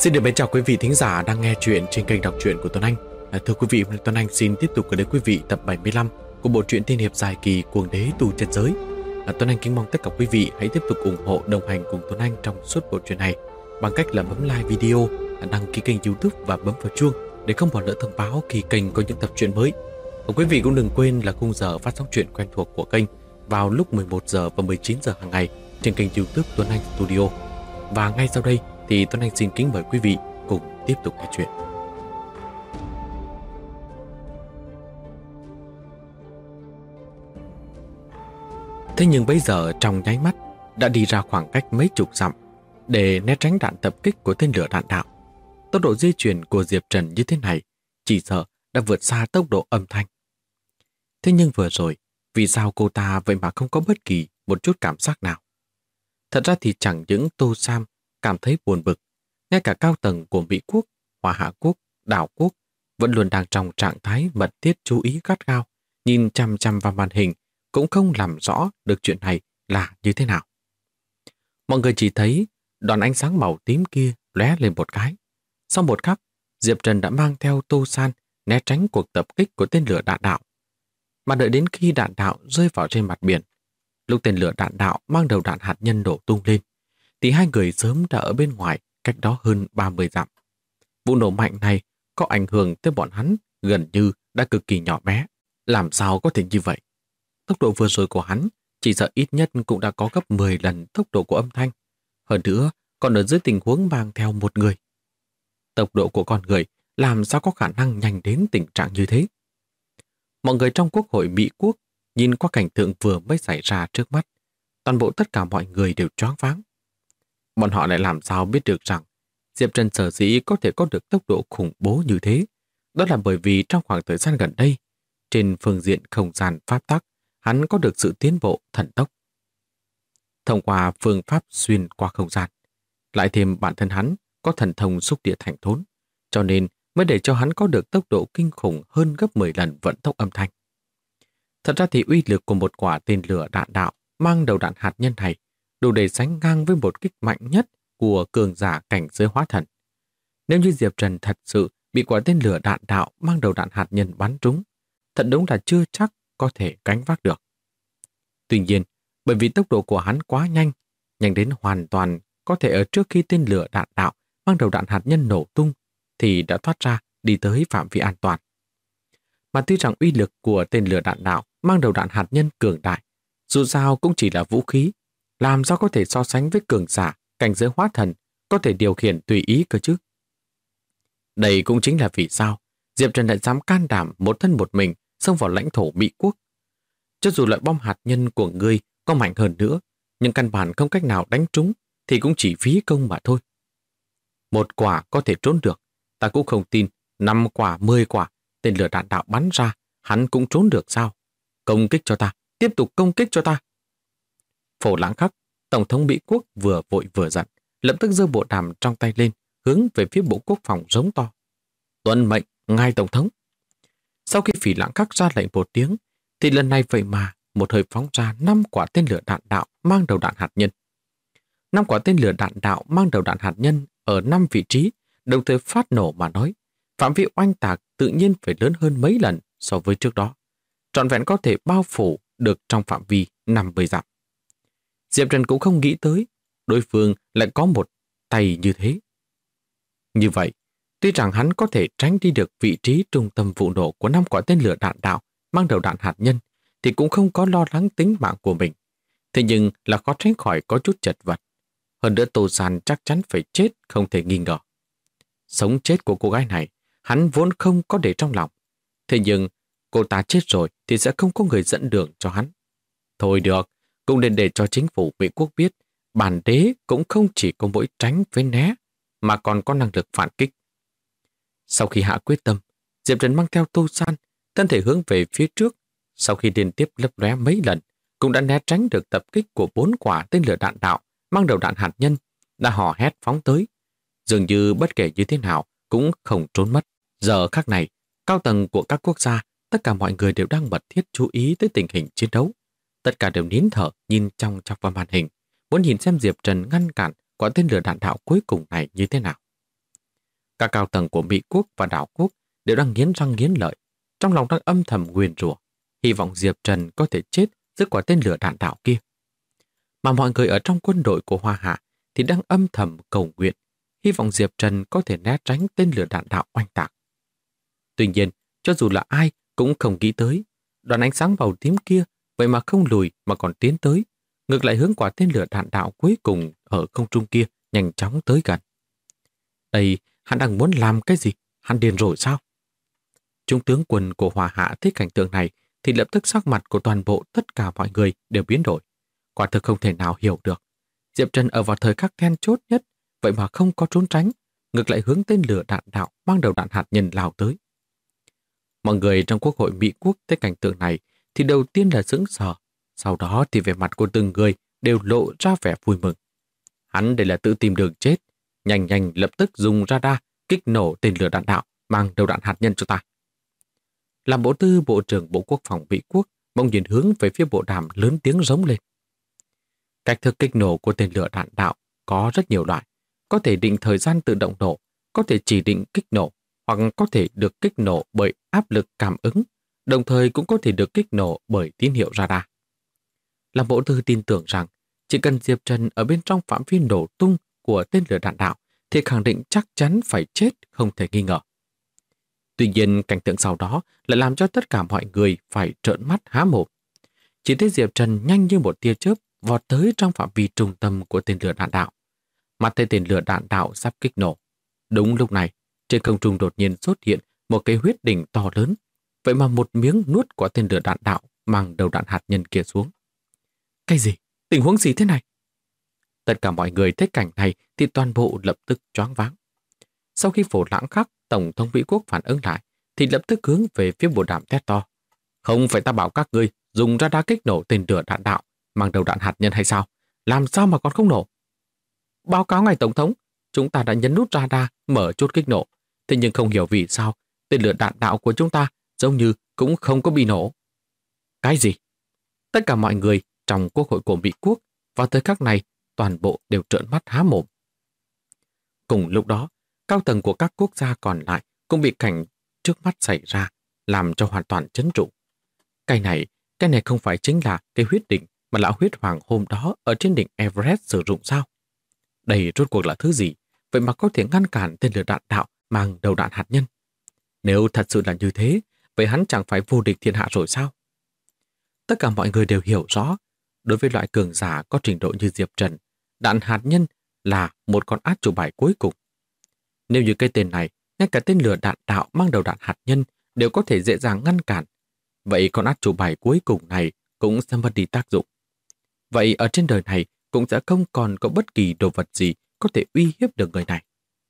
Xin được mến chào quý vị thính giả đang nghe chuyện trên kênh đọc truyện của Tuấn Anh. Thưa quý vị, Tuấn Anh xin tiếp tục gửi đến quý vị tập 75 của bộ truyện tiên hiệp dài kỳ Cuồng Đế Tu Chân Giới. Tuấn Anh kính mong tất cả quý vị hãy tiếp tục ủng hộ đồng hành cùng Tuấn Anh trong suốt bộ truyện này bằng cách là bấm like video, đăng ký kênh YouTube và bấm vào chuông để không bỏ lỡ thông báo khi kênh có những tập truyện mới. Và quý vị cũng đừng quên là khung giờ phát sóng truyện quen thuộc của kênh vào lúc 11 giờ và 19 giờ hàng ngày trên kênh YouTube Tuấn Anh Studio. Và ngay sau đây thì Tuấn Anh xin kính mời quý vị cùng tiếp tục nghe chuyện. Thế nhưng bây giờ trong nháy mắt đã đi ra khoảng cách mấy chục dặm để né tránh đạn tập kích của tên lửa đạn đạo. Tốc độ di chuyển của Diệp Trần như thế này chỉ sợ đã vượt xa tốc độ âm thanh. Thế nhưng vừa rồi, vì sao cô ta vậy mà không có bất kỳ một chút cảm giác nào? Thật ra thì chẳng những Tô Sam cảm thấy buồn bực, ngay cả cao tầng của Mỹ Quốc, Hoa Hạ Quốc, Đảo Quốc vẫn luôn đang trong trạng thái mật thiết chú ý gắt gao, nhìn chằm chằm vào màn hình, cũng không làm rõ được chuyện này là như thế nào. Mọi người chỉ thấy đoàn ánh sáng màu tím kia lóe lên một cái. Sau một khắc, Diệp Trần đã mang theo Tô San né tránh cuộc tập kích của tên lửa đạn đạo. Mà đợi đến khi đạn đạo rơi vào trên mặt biển, lúc tên lửa đạn đạo mang đầu đạn hạt nhân nổ tung lên, thì hai người sớm đã ở bên ngoài, cách đó hơn 30 dặm. Vụ nổ mạnh này có ảnh hưởng tới bọn hắn gần như đã cực kỳ nhỏ bé. Làm sao có thể như vậy? Tốc độ vừa rồi của hắn chỉ sợ ít nhất cũng đã có gấp 10 lần tốc độ của âm thanh. Hơn nữa, còn ở dưới tình huống mang theo một người. Tốc độ của con người làm sao có khả năng nhanh đến tình trạng như thế? Mọi người trong Quốc hội Mỹ Quốc nhìn qua cảnh tượng vừa mới xảy ra trước mắt. Toàn bộ tất cả mọi người đều choáng váng. Bọn họ lại làm sao biết được rằng Diệp Trần sở dĩ có thể có được tốc độ khủng bố như thế? Đó là bởi vì trong khoảng thời gian gần đây, trên phương diện không gian pháp tắc, hắn có được sự tiến bộ thần tốc. Thông qua phương pháp xuyên qua không gian, lại thêm bản thân hắn có thần thông xúc địa thành thốn, cho nên mới để cho hắn có được tốc độ kinh khủng hơn gấp 10 lần vận tốc âm thanh. Thật ra thì uy lực của một quả tên lửa đạn đạo mang đầu đạn hạt nhân này đủ để sánh ngang với một kích mạnh nhất của cường giả cảnh giới hóa thần. Nếu như Diệp Trần thật sự bị quả tên lửa đạn đạo mang đầu đạn hạt nhân bắn trúng, thật đúng là chưa chắc có thể gánh vác được. Tuy nhiên, bởi vì tốc độ của hắn quá nhanh, nhanh đến hoàn toàn có thể ở trước khi tên lửa đạn đạo mang đầu đạn hạt nhân nổ tung thì đã thoát ra đi tới phạm vi an toàn. Mà tuy rằng uy lực của tên lửa đạn đạo mang đầu đạn hạt nhân cường đại, dù sao cũng chỉ là vũ khí, làm sao có thể so sánh với cường giả cảnh giới hóa thần có thể điều khiển tùy ý cơ chứ? Đây cũng chính là vì sao Diệp Trần lại dám can đảm một thân một mình xông vào lãnh thổ Mỹ Quốc. Cho dù loại bom hạt nhân của ngươi có mạnh hơn nữa, nhưng căn bản không cách nào đánh trúng thì cũng chỉ phí công mà thôi. Một quả có thể trốn được, ta cũng không tin 5 quả, 10 quả tên lửa đạn đạo bắn ra, hắn cũng trốn được sao? Công kích cho ta, tiếp tục công kích cho ta. Phổ Lãng Khắc, Tổng thống Mỹ Quốc vừa vội vừa giận, lập tức giơ bộ đàm trong tay lên, hướng về phía Bộ Quốc phòng rống to. Tuân mệnh, ngài Tổng thống. Sau khi Phỉ Lãng Khắc ra lệnh một tiếng, thì lần này vậy mà một hơi phóng ra 5 quả tên lửa đạn đạo mang đầu đạn hạt nhân. 5 quả tên lửa đạn đạo mang đầu đạn hạt nhân ở 5 vị trí, đồng thời phát nổ mà nói, phạm vi oanh tạc tự nhiên phải lớn hơn mấy lần so với trước đó. Trọn vẹn có thể bao phủ được trong phạm vi 50 dặm. Diệp Trần cũng không nghĩ tới đối phương lại có một tay như thế. Như vậy, tuy rằng hắn có thể tránh đi được vị trí trung tâm vụ nổ của 5 quả tên lửa đạn đạo mang đầu đạn hạt nhân, thì cũng không có lo lắng tính mạng của mình. Thế nhưng là khó tránh khỏi có chút chật vật. Hơn nữa Tô San chắc chắn phải chết không thể nghi ngờ. Sống chết của cô gái này, hắn vốn không có để trong lòng. Thế nhưng, cô ta chết rồi thì sẽ không có người dẫn đường cho hắn. Thôi được, cũng nên để cho chính phủ Mỹ Quốc biết, bản đế cũng không chỉ có mỗi tránh với né, mà còn có năng lực phản kích. Sau khi hạ quyết tâm, Diệp Trần mang theo Tô San, thân thể hướng về phía trước, sau khi liên tiếp lấp lóe mấy lần, cũng đã né tránh được tập kích của 4 quả tên lửa đạn đạo mang đầu đạn hạt nhân, đã hò hét phóng tới. Dường như bất kể như thế nào cũng không trốn mất. Giờ khắc này, cao tầng của các quốc gia, tất cả mọi người đều đang mật thiết chú ý tới tình hình chiến đấu. Tất cả đều nín thở nhìn trong vào màn hình, muốn nhìn xem Diệp Trần ngăn cản quả tên lửa đạn đạo cuối cùng này như thế nào. Các cao tầng của Mỹ quốc và đảo quốc đều đang nghiến răng nghiến lợi, trong lòng đang âm thầm nguyền rủa, hy vọng Diệp Trần có thể chết dưới quả tên lửa đạn đạo kia. Mà mọi người ở trong quân đội của Hoa Hạ thì đang âm thầm cầu nguyện, hy vọng Diệp Trần có thể né tránh tên lửa đạn đạo oanh tạc. Tuy nhiên, cho dù là ai cũng không nghĩ tới, đoàn ánh sáng màu tím kia vậy mà không lùi mà còn tiến tới, ngược lại hướng quả tên lửa đạn đạo cuối cùng ở không trung kia nhanh chóng tới gần. Đây, hắn đang muốn làm cái gì? Hắn điên rồi sao? Trung tướng quân của Hoa Hạ thấy cảnh tượng này thì lập tức sắc mặt của toàn bộ tất cả mọi người đều biến đổi. Quả thực không thể nào hiểu được. Diệp Trần ở vào thời khắc then chốt nhất, vậy mà không có trốn tránh, ngược lại hướng tên lửa đạn đạo mang đầu đạn hạt nhân lao tới. Mọi người trong Quốc hội Mỹ quốc thấy cảnh tượng này thì đầu tiên là sững sờ, sau đó thì vẻ mặt của từng người đều lộ ra vẻ vui mừng. Hắn đây là tự tìm đường chết, nhanh nhanh lập tức dùng radar kích nổ tên lửa đạn đạo mang đầu đạn hạt nhân cho ta. Làm bộ tư Bộ trưởng Bộ Quốc phòng Mỹ quốc bỗng nhiên hướng về phía bộ đàm lớn tiếng rống lên. Cách thức kích nổ của tên lửa đạn đạo có rất nhiều loại, có thể định thời gian tự động nổ, có thể chỉ định kích nổ, hoặc có thể được kích nổ bởi áp lực cảm ứng, đồng thời cũng có thể được kích nổ bởi tín hiệu radar. Làm bộ tư tin tưởng rằng chỉ cần Diệp Trần ở bên trong phạm vi nổ tung của tên lửa đạn đạo thì khẳng định chắc chắn phải chết không thể nghi ngờ. Tuy nhiên, cảnh tượng sau đó lại làm cho tất cả mọi người phải trợn mắt há mồm. Chỉ thấy Diệp Trần nhanh như một tia chớp vọt tới trong phạm vi trung tâm của tên lửa đạn đạo. Mắt thấy tên lửa đạn đạo sắp kích nổ. Đúng lúc này, trên không trung đột nhiên xuất hiện một cái huyết đỉnh to lớn, vậy mà một miếng nuốt của tên lửa đạn đạo mang đầu đạn hạt nhân kia xuống. Cái gì? Tình huống gì thế này? Tất cả mọi người thấy cảnh này thì toàn bộ lập tức choáng váng. Sau khi Phổ Lãng Khắc, Tổng thống Mỹ quốc phản ứng lại, thì lập tức hướng về phía bộ đàm thét to. Không phải ta bảo các ngươi dùng radar kích nổ tên lửa đạn đạo mang đầu đạn hạt nhân hay sao? Làm sao mà còn không nổ? Báo cáo ngài Tổng thống, chúng ta đã nhấn nút radar mở chốt kích nổ. Thế nhưng không hiểu vì sao tên lửa đạn đạo của chúng ta giống như cũng không có bị nổ. Cái gì? Tất cả mọi người trong Quốc hội của Mỹ quốc vào thời khắc này toàn bộ đều trợn mắt há mồm. Cùng lúc đó, cao tầng của các quốc gia còn lại cũng bị cảnh trước mắt xảy ra, làm cho hoàn toàn chấn trụ. Cái này không phải chính là cái huyết đỉnh mà lão huyết hoàng hôm đó ở trên đỉnh Everest sử dụng sao? Đây rốt cuộc là thứ gì? Vậy mà có thể ngăn cản tên lửa đạn đạo mang đầu đạn hạt nhân. Nếu thật sự là như thế, vậy hắn chẳng phải vô địch thiên hạ rồi sao? Tất cả mọi người đều hiểu rõ, đối với loại cường giả có trình độ như Diệp Trần, đạn hạt nhân là một con át chủ bài cuối cùng. Nếu như cái tên này, ngay cả tên lửa đạn đạo mang đầu đạn hạt nhân đều có thể dễ dàng ngăn cản, vậy con át chủ bài cuối cùng này cũng sẽ mất đi tác dụng. Vậy ở trên đời này cũng sẽ không còn có bất kỳ đồ vật gì có thể uy hiếp được người này.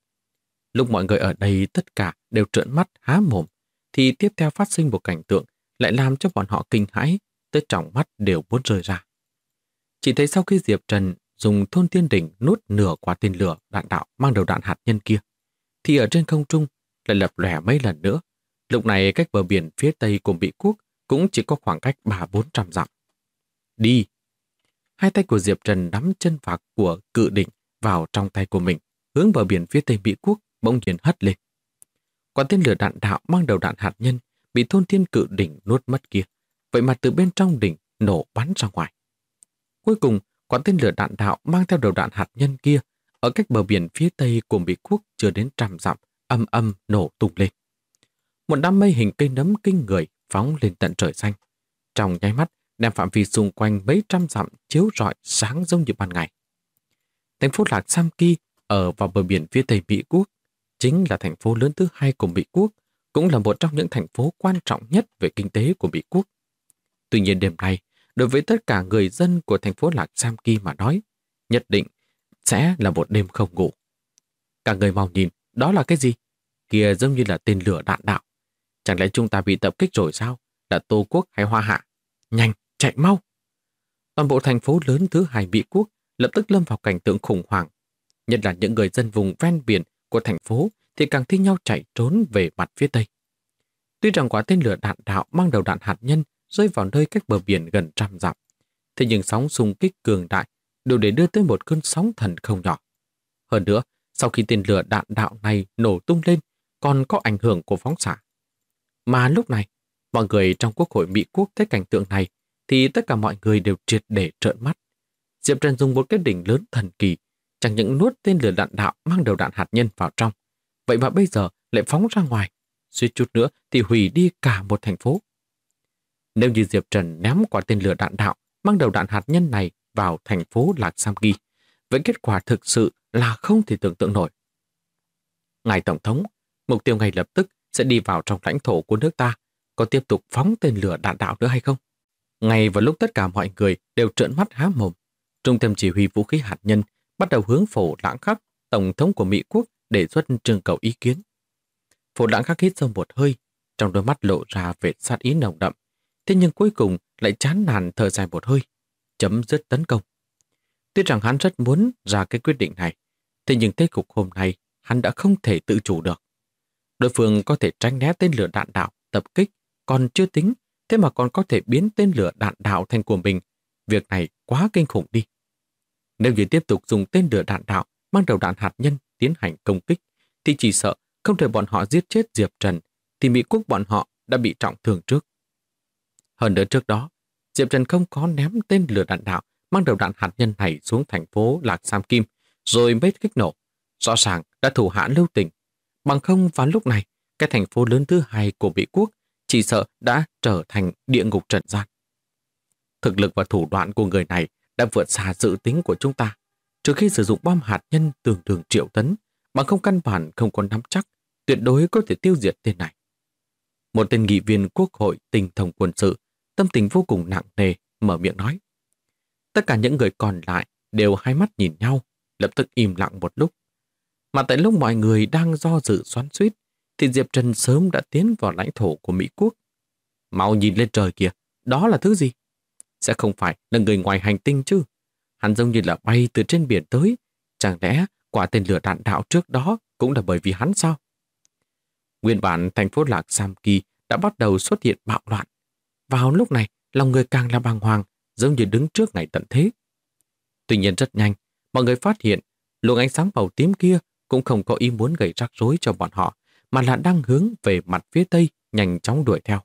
Lúc mọi người ở đây tất cả đều trợn mắt há mồm, thì tiếp theo phát sinh một cảnh tượng lại làm cho bọn họ kinh hãi, tới tròng mắt đều muốn rơi ra. Chỉ thấy sau khi Diệp Trần dùng thôn tiên đỉnh nuốt nửa quả tên lửa đạn đạo mang đầu đạn hạt nhân kia, thì ở trên không trung lại lập lòe mấy lần nữa. Lúc này cách bờ biển phía tây của Mỹ quốc cũng chỉ có khoảng cách 300-400 dặm. Đi! Hai tay của Diệp Trần nắm chân phạc của cự đỉnh vào trong tay của mình, hướng bờ biển phía tây Mỹ quốc bỗng nhiên hất lên. Quả tên lửa đạn đạo mang đầu đạn hạt nhân bị thôn thiên cự đỉnh nuốt mất kia, vậy mà từ bên trong đỉnh nổ bắn ra ngoài. Cuối cùng, quả tên lửa đạn đạo mang theo đầu đạn hạt nhân kia ở cách bờ biển phía tây của Mỹ quốc chưa đến 100 dặm, âm âm nổ tung lên. Một đám mây hình cây nấm kinh người phóng lên tận trời xanh. Trong nháy mắt, đem phạm vi xung quanh mấy trăm dặm chiếu rọi sáng giống như ban ngày. Thành phố Lạc Sam Ki ở vào bờ biển phía tây Mỹ quốc, chính là thành phố lớn thứ hai của Mỹ quốc, cũng là một trong những thành phố quan trọng nhất về kinh tế của Mỹ quốc. Tuy nhiên đêm nay, đối với tất cả người dân của thành phố Lạc Sam Ki mà nói, nhất định sẽ là một đêm không ngủ. Cả người mau nhìn, đó là cái gì? Kìa giống như là tên lửa đạn đạo. Chẳng lẽ chúng ta bị tập kích rồi sao? Là Tô Quốc hay Hoa Hạ? Nhanh, chạy mau! Toàn bộ thành phố lớn thứ hai Mỹ quốc lập tức lâm vào cảnh tượng khủng hoảng. Nhất là những người dân vùng ven biển của thành phố thì càng thi nhau chạy trốn về mặt phía tây. Tuy rằng quả tên lửa đạn đạo mang đầu đạn hạt nhân rơi vào nơi cách bờ biển gần 100 dặm, thế nhưng sóng xung kích cường đại đủ để đưa tới một cơn sóng thần không nhỏ. Hơn nữa, sau khi tên lửa đạn đạo này nổ tung lên còn có ảnh hưởng của phóng xạ. Mà lúc này, mọi người trong Quốc hội Mỹ Quốc thấy cảnh tượng này thì tất cả mọi người đều triệt để trợn mắt. Diệp Trần dùng một cái đỉnh lớn thần kỳ, chẳng những nuốt tên lửa đạn đạo mang đầu đạn hạt nhân vào trong, vậy mà bây giờ lại phóng ra ngoài, suýt chút nữa thì hủy đi cả một thành phố. Nếu như Diệp Trần ném quả tên lửa đạn đạo mang đầu đạn hạt nhân này vào thành phố Lạc Sam Kỳ, vậy kết quả thực sự là không thể tưởng tượng nổi. Ngài Tổng thống, mục tiêu ngay lập tức sẽ đi vào trong lãnh thổ của nước ta, có tiếp tục phóng tên lửa đạn đạo nữa hay không? Ngay vào lúc tất cả mọi người đều trợn mắt há mồm, Trung tâm Chỉ huy Vũ khí Hạt nhân bắt đầu hướng Phổ Lãng Khắc, Tổng thống của Mỹ Quốc, đề xuất trưng cầu ý kiến. Phổ Lãng Khắc hít sâu một hơi, trong đôi mắt lộ ra vẻ sát ý nồng đậm, thế nhưng cuối cùng lại chán nản thở dài một hơi, chấm dứt tấn công. Tuy rằng hắn rất muốn ra cái quyết định này, thế nhưng thế cục hôm nay hắn đã không thể tự chủ được. Đối phương có thể tránh né tên lửa đạn đạo tập kích còn chưa tính, thế mà còn có thể biến tên lửa đạn đạo thành của mình. Việc này quá kinh khủng đi. Nếu như tiếp tục dùng tên lửa đạn đạo mang đầu đạn hạt nhân tiến hành công kích, thì chỉ sợ không thể bọn họ giết chết Diệp Trần, thì Mỹ Quốc bọn họ đã bị trọng thương trước. Hơn nữa trước đó, Diệp Trần không có ném tên lửa đạn đạo mang đầu đạn hạt nhân này xuống thành phố Lạc Sam Kim, rồi mới kích nổ. Rõ ràng đã thủ hạ lưu tình. Bằng không vào lúc này, cái thành phố lớn thứ hai của Mỹ Quốc chỉ sợ đã trở thành địa ngục trần gian. Thực lực và thủ đoạn của người này đã vượt xa dự tính của chúng ta. Trừ khi sử dụng bom hạt nhân tương đương triệu tấn, bằng không căn bản không có nắm chắc, tuyệt đối có thể tiêu diệt tên này. Một tên nghị viên Quốc hội tinh thông quân sự, tâm tình vô cùng nặng nề, mở miệng nói. Tất cả những người còn lại đều hai mắt nhìn nhau, lập tức im lặng một lúc. Mà tại lúc mọi người đang do dự xoắn xuýt, thì Diệp Trần sớm đã tiến vào lãnh thổ của Mỹ Quốc. Mau nhìn lên trời kìa, đó là thứ gì? Sẽ không phải là người ngoài hành tinh chứ? Hắn giống như là bay từ trên biển tới. Chẳng lẽ quả tên lửa đạn đạo trước đó cũng là bởi vì hắn sao? Nguyên bản thành phố Lạc Sam Kỳ đã bắt đầu xuất hiện bạo loạn. Vào lúc này, lòng người càng là bàng hoàng, giống như đứng trước ngày tận thế. Tuy nhiên rất nhanh, mọi người phát hiện luồng ánh sáng màu tím kia cũng không có ý muốn gây rắc rối cho bọn họ, mà là đang hướng về mặt phía tây, nhanh chóng đuổi theo.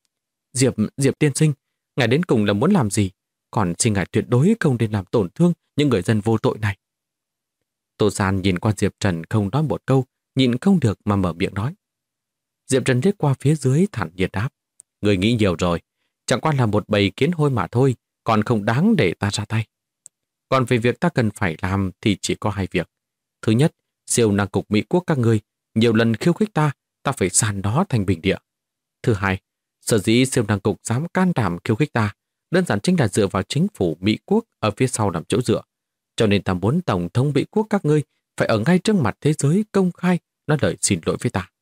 Diệp tiên sinh, ngài đến cùng là muốn làm gì? Còn xin ngài tuyệt đối không nên làm tổn thương những người dân vô tội này. Tô San nhìn qua Diệp Trần không nói một câu, nhịn không được mà mở miệng nói. Diệp Trần liếc qua phía dưới thản nhiên đáp. Người nghĩ nhiều rồi, chẳng qua là một bầy kiến hôi mà thôi, còn không đáng để ta ra tay. Còn về việc ta cần phải làm thì chỉ có hai việc. Thứ nhất, siêu năng cục Mỹ Quốc các ngươi nhiều lần khiêu khích ta, ta phải san đó thành bình địa. Thứ hai, sở dĩ siêu năng cục dám can đảm khiêu khích ta, đơn giản chính là dựa vào chính phủ Mỹ Quốc ở phía sau làm chỗ dựa. Cho nên ta muốn Tổng thống Mỹ Quốc các ngươi phải ở ngay trước mặt thế giới công khai nói lời xin lỗi với ta.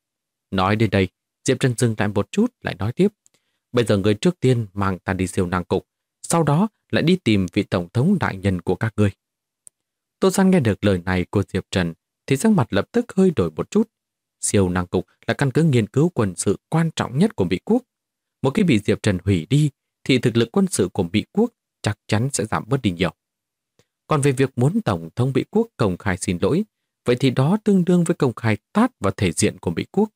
Nói đến đây, Diệp Trần dừng lại một chút lại nói tiếp. Bây giờ người trước tiên mang ta đi siêu năng cục, sau đó lại đi tìm vị Tổng thống đại nhân của các ngươi. Tô San nghe được lời này của Diệp Trần thì sắc mặt lập tức hơi đổi một chút. Siêu năng cục là căn cứ nghiên cứu quân sự quan trọng nhất của Mỹ Quốc. Một khi bị Diệp Trần hủy đi thì thực lực quân sự của Mỹ Quốc chắc chắn sẽ giảm bớt đi nhiều. Còn về việc muốn Tổng thống Mỹ Quốc công khai xin lỗi, vậy thì đó tương đương với công khai tát vào thể diện của Mỹ Quốc.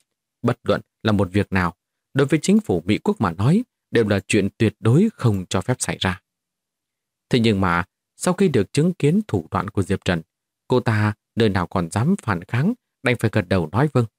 Bất luận là một việc nào, đối với chính phủ Mỹ Quốc mà nói, đều là chuyện tuyệt đối không cho phép xảy ra. Thế nhưng mà, sau khi được chứng kiến thủ đoạn của Diệp Trần, cô ta nơi nào còn dám phản kháng, đành phải gật đầu nói vâng.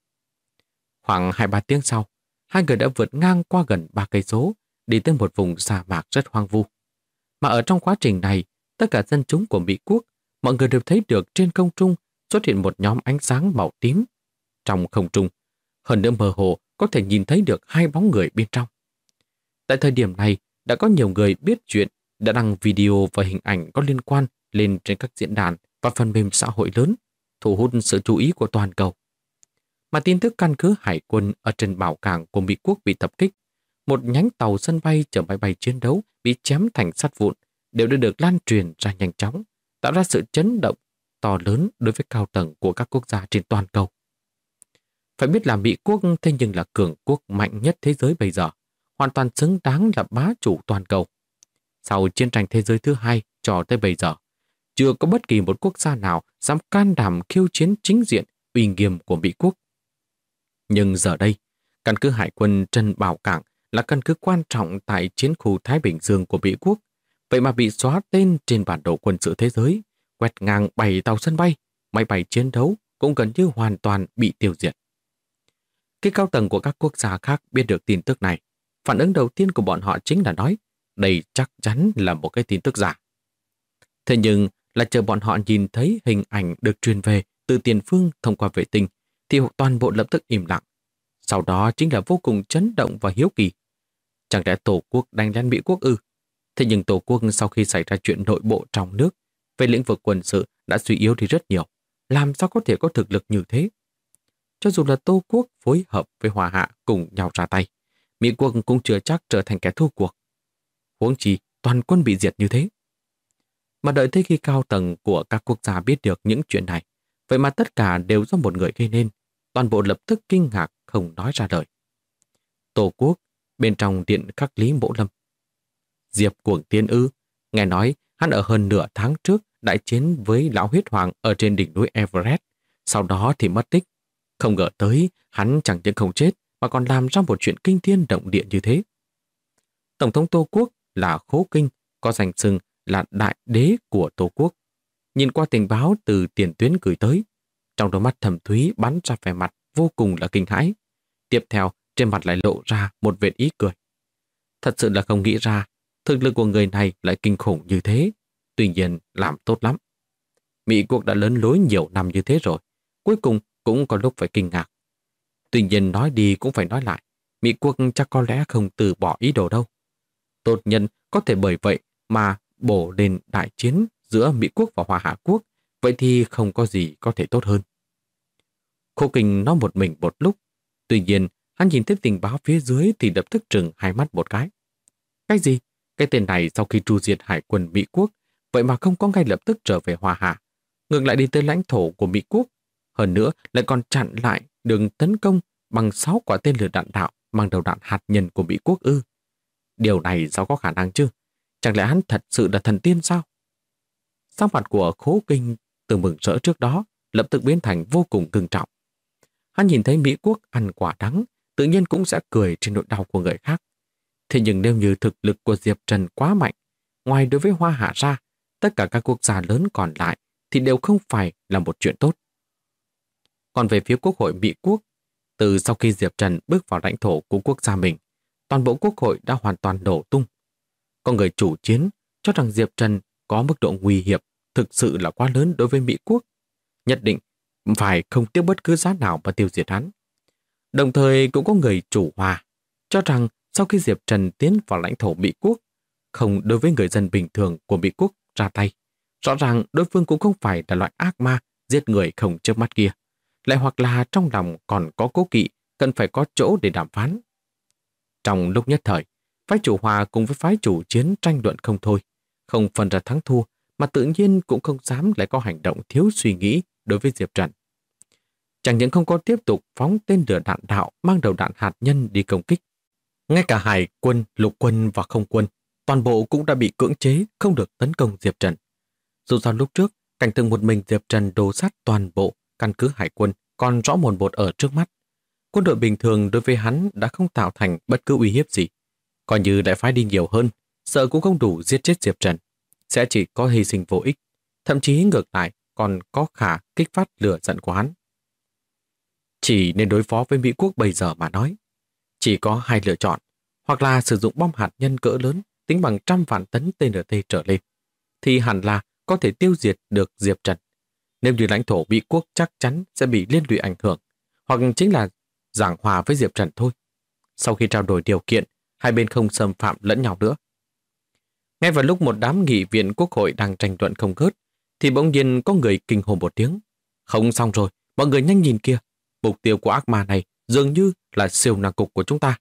Khoảng 2-3 tiếng sau, hai người đã vượt ngang qua gần 3 cây số, đi tới một vùng sa mạc rất hoang vu. Mà ở trong quá trình này, tất cả dân chúng của Mỹ Quốc, mọi người đều thấy được trên không trung xuất hiện một nhóm ánh sáng màu tím. Trong không trung, hơn nữa mơ hồ có thể nhìn thấy được hai bóng người bên trong. Tại thời điểm này, đã có nhiều người biết chuyện, đã đăng video và hình ảnh có liên quan lên trên các diễn đàn và phần mềm xã hội lớn, thu hút sự chú ý của toàn cầu. Mà tin tức căn cứ hải quân ở trên bảo cảng của Mỹ Quốc bị tập kích, một nhánh tàu sân bay chở máy bay chiến đấu bị chém thành sắt vụn, đều đã được lan truyền ra nhanh chóng, tạo ra sự chấn động to lớn đối với cao tầng của các quốc gia trên toàn cầu. Phải biết là Mỹ Quốc thế nhưng là cường quốc mạnh nhất thế giới bây giờ, hoàn toàn xứng đáng là bá chủ toàn cầu. Sau chiến tranh thế giới thứ hai cho tới bây giờ, chưa có bất kỳ một quốc gia nào dám can đảm khiêu chiến chính diện uy nghiêm của Mỹ quốc. Nhưng giờ đây, căn cứ hải quân Trần Bảo Cảng là căn cứ quan trọng tại chiến khu Thái Bình Dương của Mỹ quốc, vậy mà bị xóa tên trên bản đồ quân sự thế giới, quét ngang 7 tàu sân bay, máy bay chiến đấu cũng gần như hoàn toàn bị tiêu diệt. Khi cao tầng của các quốc gia khác biết được tin tức này, phản ứng đầu tiên của bọn họ chính là nói đây chắc chắn là một cái tin tức giả. Thế nhưng là chờ bọn họ nhìn thấy hình ảnh được truyền về từ tiền phương thông qua vệ tinh thì toàn bộ lập tức im lặng. Sau đó chính là vô cùng chấn động và hiếu kỳ. Chẳng lẽ Tổ quốc đánh lén Mỹ quốc ư? Thế nhưng Tổ quốc sau khi xảy ra chuyện nội bộ trong nước về lĩnh vực quân sự đã suy yếu đi rất nhiều. Làm sao có thể có thực lực như thế? Cho dù là Tô quốc phối hợp với Hoa Hạ cùng nhau ra tay, Mỹ quốc cũng chưa chắc trở thành kẻ thua cuộc. Huống chi toàn quân bị diệt như thế. Mà đợi tới khi cao tầng của các quốc gia biết được những chuyện này, vậy mà tất cả đều do một người gây nên, toàn bộ lập tức kinh ngạc không nói ra lời. Tô quốc, bên trong điện khắc Lý Mỗ Lâm. Diệp Cuồng Tiên ư? Nghe nói hắn ở hơn nửa tháng trước đại chiến với lão huyết hoàng ở trên đỉnh núi Everest, sau đó thì mất tích. Không ngờ tới hắn chẳng những không chết mà còn làm ra một chuyện kinh thiên động địa như thế. Tổng thống Tô quốc là Khố Kinh, có danh xưng là đại đế của Tô quốc. Nhìn qua tình báo từ tiền tuyến gửi tới, trong đôi mắt thầm thúy bắn ra vẻ mặt vô cùng là kinh hãi. Tiếp theo, trên mặt lại lộ ra một vệt ý cười. Thật sự là không nghĩ ra, thực lực của người này lại kinh khủng như thế. Tuy nhiên, làm tốt lắm. Mỹ quốc đã lớn lối nhiều năm như thế rồi, cuối cùng cũng có lúc phải kinh ngạc. Tuy nhiên nói đi cũng phải nói lại, Mỹ quốc chắc có lẽ không từ bỏ ý đồ đâu. Tốt nhân có thể bởi vậy mà bổ lên đại chiến giữa Mỹ quốc và Hoa Hạ quốc, vậy thì không có gì có thể tốt hơn. Khô Kinh nói một mình một lúc, tuy nhiên hắn nhìn thấy tình báo phía dưới thì lập tức trừng hai mắt một cái. Cái gì? Cái tên này sau khi tru diệt hải quân Mỹ quốc, vậy mà không có ngay lập tức trở về Hoa Hạ, ngược lại đi tới lãnh thổ của Mỹ quốc, hơn nữa lại còn chặn lại đường tấn công bằng 6 quả tên lửa đạn đạo mang đầu đạn hạt nhân của Mỹ quốc ư? Điều này sao có khả năng chứ? Chẳng lẽ hắn thật sự là thần tiên sao? Sắc mặt của Khố Kinh từ mừng rỡ trước đó lập tức biến thành vô cùng ngưng trọng. Hắn nhìn thấy Mỹ quốc ăn quả đắng, tự nhiên cũng sẽ cười trên nỗi đau của người khác. Thế nhưng nếu như thực lực của Diệp Trần quá mạnh, ngoài đối với Hoa Hạ ra, tất cả các quốc gia lớn còn lại thì đều không phải là một chuyện tốt. Còn về phía Quốc hội Mỹ quốc, từ sau khi Diệp Trần bước vào lãnh thổ của quốc gia mình, toàn bộ Quốc hội đã hoàn toàn nổ tung. Có người chủ chiến cho rằng Diệp Trần có mức độ nguy hiểm thực sự là quá lớn đối với Mỹ quốc, nhất định phải không tiếc bất cứ giá nào mà tiêu diệt hắn. Đồng thời cũng có người chủ hòa cho rằng sau khi Diệp Trần tiến vào lãnh thổ Mỹ quốc, không đối với người dân bình thường của Mỹ quốc ra tay, rõ ràng đối phương cũng không phải là loại ác ma giết người không chớp mắt kia, lại hoặc là trong lòng còn có cố kỵ, cần phải có chỗ để đàm phán. Trong lúc nhất thời, phái chủ hòa cùng với phái chủ chiến tranh luận không thôi, không phân ra thắng thua, mà tự nhiên cũng không dám lại có hành động thiếu suy nghĩ đối với Diệp Trần. Chẳng những không có tiếp tục phóng tên lửa đạn đạo mang đầu đạn hạt nhân đi công kích, ngay cả hải quân, lục quân và không quân, toàn bộ cũng đã bị cưỡng chế không được tấn công Diệp Trần. Dù sao lúc trước, cảnh tượng một mình Diệp Trần đồ sát toàn bộ căn cứ hải quân còn rõ mồn một ở trước mắt. Quân đội bình thường đối với hắn đã không tạo thành bất cứ uy hiếp gì. Coi như đại phái đi nhiều hơn, sợ cũng không đủ giết chết Diệp Trần. Sẽ chỉ có hy sinh vô ích, thậm chí ngược lại còn có khả kích phát lửa giận của hắn. Chỉ nên đối phó với Mỹ quốc bây giờ mà nói. Chỉ có hai lựa chọn, hoặc là sử dụng bom hạt nhân cỡ lớn tính bằng 100.000 tấn TNT trở lên, thì hẳn là có thể tiêu diệt được Diệp Trần. Nếu như lãnh thổ Mỹ quốc chắc chắn sẽ bị liên lụy ảnh hưởng, hoặc chính là giảng hòa với Diệp Trần thôi. Sau khi trao đổi điều kiện, hai bên không xâm phạm lẫn nhau nữa. Ngay vào lúc một đám nghị viện quốc hội đang tranh luận không ngớt, thì bỗng nhiên có người kinh hồn một tiếng. Không xong rồi, mọi người nhanh nhìn kia. Mục tiêu của ác ma này dường như là siêu năng cục của chúng ta.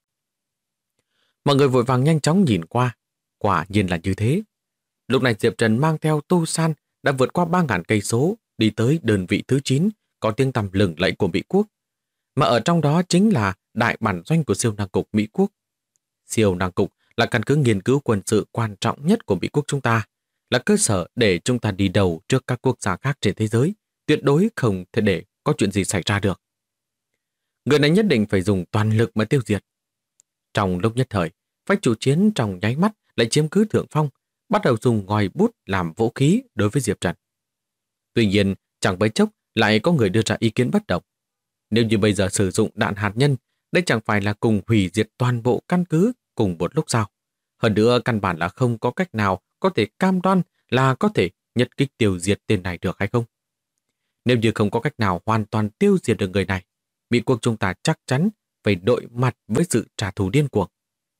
Mọi người vội vàng nhanh chóng nhìn qua. Quả nhiên là như thế. Lúc này Diệp Trần mang theo Tu San đã vượt qua 3.000 cây số đi tới đơn vị thứ 9 có tiếng tăm lừng lẫy của Mỹ quốc. Mà ở trong đó chính là đại bản doanh của siêu năng cục Mỹ quốc. Siêu năng cục là căn cứ nghiên cứu quân sự quan trọng nhất của Mỹ quốc chúng ta, là cơ sở để chúng ta đi đầu trước các quốc gia khác trên thế giới, tuyệt đối không thể để có chuyện gì xảy ra được. Người này nhất định phải dùng toàn lực mà tiêu diệt. Trong lúc nhất thời, phái chủ chiến trong nháy mắt lại chiếm cứ thượng phong, bắt đầu dùng ngòi bút làm vũ khí đối với Diệp Trần. Tuy nhiên, chẳng mấy chốc lại có người đưa ra ý kiến bất đồng. Nếu như bây giờ sử dụng đạn hạt nhân, đây chẳng phải là cùng hủy diệt toàn bộ căn cứ cùng một lúc sao? Hơn nữa, căn bản là không có cách nào có thể cam đoan là có thể nhất kích tiêu diệt tên này được hay không? Nếu như không có cách nào hoàn toàn tiêu diệt được người này, Mỹ quốc chúng ta chắc chắn phải đối mặt với sự trả thù điên cuồng.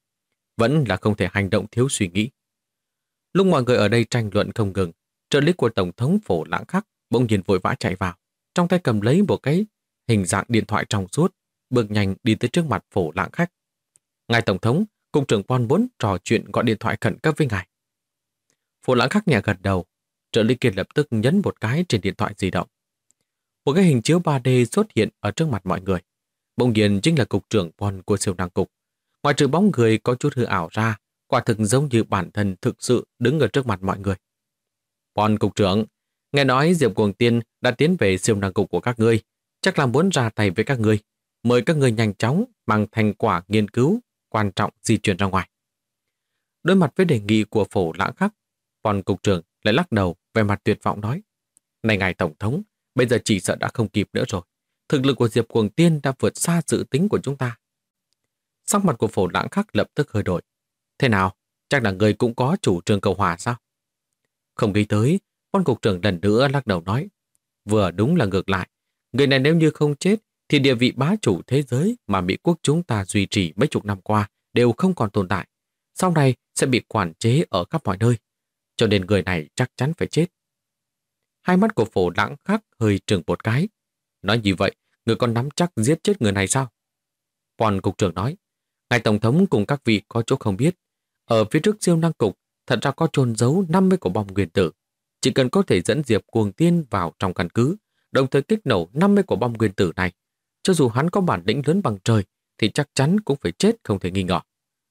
Vẫn là không thể hành động thiếu suy nghĩ. Lúc mọi người ở đây tranh luận không ngừng, trợ lý của Tổng thống Phổ Lãng Khắc bỗng nhiên vội vã chạy vào, trong tay cầm lấy một cái hình dạng điện thoại trong suốt, bước nhanh đi tới trước mặt Phổ Lãng Khắc. Ngài Tổng thống, Cục trưởng Pon muốn trò chuyện gọi điện thoại khẩn cấp với ngài. Phổ Lãng Khắc nhẹ gật đầu, trợ lý kia lập tức nhấn một cái trên điện thoại di động. Một cái hình chiếu 3D xuất hiện ở trước mặt mọi người. Bỗng nhiên chính là Cục trưởng Pon của siêu năng cục. Ngoài trừ bóng người có chút hư ảo ra, quả thực giống như bản thân thực sự đứng ở trước mặt mọi người. Pon Cục trưởng, nghe nói Diệp Cuồng Tiên đã tiến về siêu năng cục của các ngươi, chắc là muốn ra tay với các ngươi. Mời các ngươi nhanh chóng mang thành quả nghiên cứu quan trọng di chuyển ra ngoài. Đối mặt với đề nghị của Phổ Lãng Khắc, Pon Cục trưởng lại lắc đầu về mặt tuyệt vọng nói: Này ngài Tổng thống, bây giờ chỉ sợ đã không kịp nữa rồi. Thực lực của Diệp Cuồng Tiên đã vượt xa dự tính của chúng ta. Sắc mặt của Phổ Lãng Khắc lập tức hơi đổi. Thế nào? Chắc là người cũng có chủ trương cầu hòa sao? Không nghĩ tới, Pon Cục trưởng lần nữa lắc đầu nói: Vừa đúng là ngược lại. Người này nếu như không chết, thì địa vị bá chủ thế giới mà Mỹ quốc chúng ta duy trì mấy chục năm qua đều không còn tồn tại. Sau này sẽ bị quản chế ở khắp mọi nơi. Cho nên người này chắc chắn phải chết. Hai mắt của Phổ Lãng Khắc hơi trừng một cái. Nói như vậy, người còn nắm chắc giết chết người này sao? Pon Cục trưởng nói: Ngài Tổng thống cùng các vị có chỗ không biết. Ở phía trước siêu năng cục, thật ra có chôn giấu 50 quả bom nguyên tử. Chỉ cần có thể dẫn Diệp Cuồng Tiên vào trong căn cứ, đồng thời kích nổ 50 quả bom nguyên tử này, cho dù hắn có bản lĩnh lớn bằng trời, thì chắc chắn cũng phải chết không thể nghi ngờ.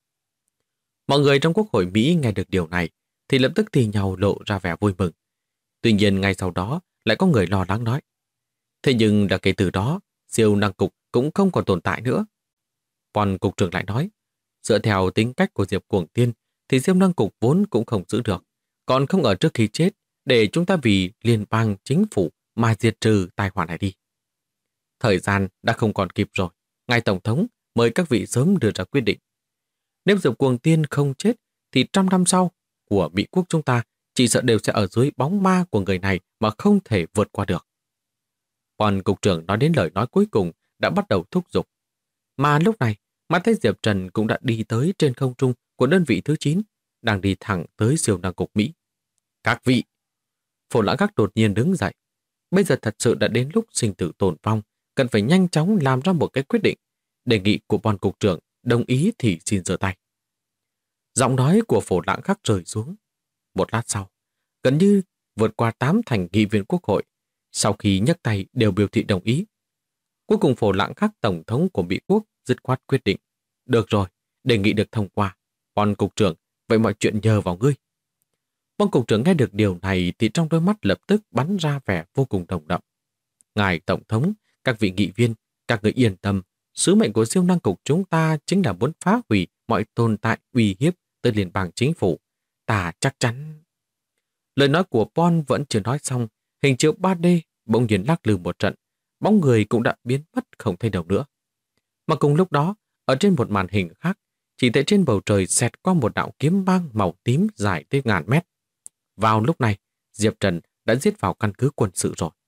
Mọi người trong Quốc hội Mỹ nghe được điều này, thì lập tức thì nhau lộ ra vẻ vui mừng. Tuy nhiên ngay sau đó lại có người lo lắng nói: Thế nhưng là kể từ đó, siêu năng cục cũng không còn tồn tại nữa. Pon Cục trưởng lại nói: Dựa theo tính cách của Diệp Cuồng Tiên, thì siêu năng cục vốn cũng không giữ được, còn không ở trước khi chết, để chúng ta vì liên bang chính phủ mà diệt trừ tai họa này đi. Thời gian đã không còn kịp rồi. Ngài Tổng thống, mời các vị sớm đưa ra quyết định. Nếu Diệp Cuồng Tiên không chết, thì 100 năm sau của Mỹ quốc chúng ta chỉ sợ đều sẽ ở dưới bóng ma của người này mà không thể vượt qua được. Còn Cục trưởng nói đến lời nói cuối cùng đã bắt đầu thúc giục. Mà lúc này, mắt thấy Diệp Trần cũng đã đi tới trên không trung của đơn vị thứ 9, đang đi thẳng tới siêu năng cục Mỹ. Các vị! Phổ Lãng Khắc đột nhiên đứng dậy. Bây giờ thật sự đã đến lúc sinh tử tồn vong, cần phải nhanh chóng làm ra một cái quyết định. Đề nghị của Pon Cục trưởng đồng ý thì xin giơ tay. Giọng nói của Phổ Lãng Khắc rơi xuống. Một lát sau, gần như vượt qua 8 thành nghị viên Quốc hội, sau khi nhấc tay đều biểu thị đồng ý. Cuối cùng Phổ Lãng Khắc Tổng thống của Mỹ quốc dứt khoát quyết định. Được rồi, đề nghị được thông qua. Pon Cục trưởng, vậy mọi chuyện nhờ vào ngươi. Pon Cục trưởng nghe được điều này thì trong đôi mắt lập tức bắn ra vẻ vô cùng đồng đậm. Ngài Tổng thống, các vị nghị viên, các người yên tâm, sứ mệnh của siêu năng cục chúng ta chính là muốn phá hủy mọi tồn tại uy hiếp tới liên bang chính phủ. Ta chắc chắn. Lời nói của Pon vẫn chưa nói xong, hình chiếu 3D bỗng nhiên lắc lư một trận, bóng người cũng đã biến mất không thấy đâu nữa. Mà cùng lúc đó, ở trên một màn hình khác, chỉ thấy trên bầu trời xẹt qua một đạo kiếm băng màu tím dài tới ngàn mét. Vào lúc này, Diệp Trần đã giết vào căn cứ quân sự rồi.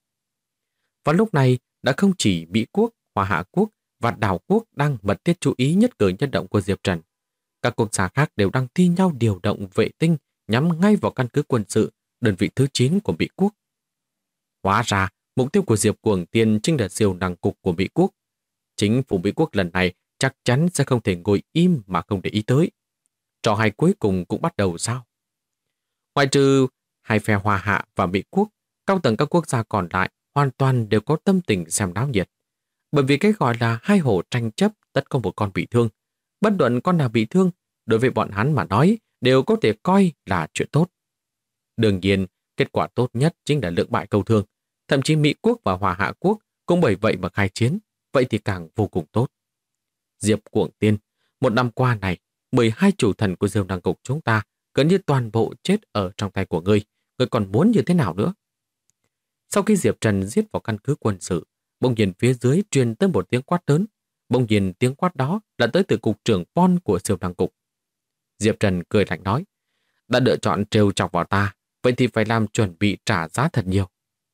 Và lúc này, đã không chỉ Mỹ quốc, Hoa Hạ quốc và đảo quốc đang mật thiết chú ý nhất cử nhất động của Diệp Trần. Các quốc gia khác đều đang thi nhau điều động vệ tinh nhắm ngay vào căn cứ quân sự, đơn vị thứ 9 của Mỹ quốc. Hóa ra, mục tiêu của Diệp Cuồng Tiên chính là siêu năng cục của Mỹ quốc. Chính phủ Mỹ quốc lần này chắc chắn sẽ không thể ngồi im mà không để ý tới. Trò hay cuối cùng cũng bắt đầu sao? Ngoài trừ hai phe Hoa Hạ và Mỹ quốc, cao tầng các quốc gia còn lại hoàn toàn đều có tâm tình xem náo nhiệt. Bởi vì cái gọi là hai hổ tranh chấp tất có một con bị thương. Bất luận con nào bị thương, đối với bọn hắn mà nói đều có thể coi là chuyện tốt. Đương nhiên, kết quả tốt nhất chính là lưỡng bại câu thương. Thậm chí Mỹ quốc và Hòa Hạ quốc cũng bởi vậy mà khai chiến, vậy thì càng vô cùng tốt. Diệp Cuồng Tiên, một năm qua này, 12 chủ thần của Diêu Năng Cục chúng ta gần như toàn bộ chết ở trong tay của ngươi còn muốn như thế nào nữa? Sau khi Diệp Trần giết vào căn cứ quân sự, bỗng nhiên phía dưới truyền tới một tiếng quát lớn. Bỗng nhiên tiếng quát đó là tới từ cục trưởng Pon của Diêu Năng Cục. Diệp Trần cười lạnh nói, đã lựa chọn trêu chọc vào ta, vậy thì phải làm chuẩn bị trả giá thật nhiều.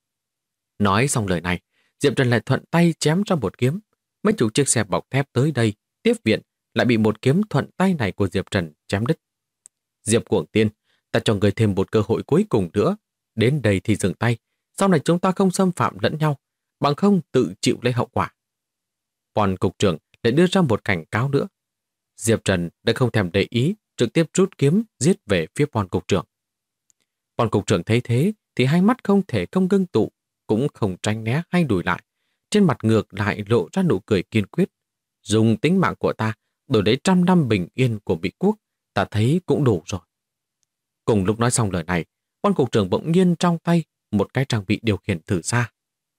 Nói xong lời này, Diệp Trần lại thuận tay chém ra một kiếm. Mấy chục chiếc xe bọc thép tới đây, tiếp viện, lại bị một kiếm thuận tay này của Diệp Trần chém đứt. Diệp Cuồng Tiên, ta cho người thêm một cơ hội cuối cùng nữa. Đến đây thì dừng tay, sau này chúng ta không xâm phạm lẫn nhau, bằng không tự chịu lấy hậu quả. Còn cục trưởng lại đưa ra một cảnh cáo nữa. Diệp Trần đã không thèm để ý, trực tiếp rút kiếm giết về phía Pon cục trưởng. Pon cục trưởng thấy thế thì hai mắt không thể không ngưng tụ, cũng không tránh né hay đùi lại. Trên mặt ngược lại lộ ra nụ cười kiên quyết. Dùng tính mạng của ta đổi lấy 100 năm bình yên của Mỹ quốc, ta thấy cũng đủ rồi. Cùng lúc nói xong lời này, Pon cục trưởng bỗng nhiên trong tay một cái trang bị điều khiển từ xa.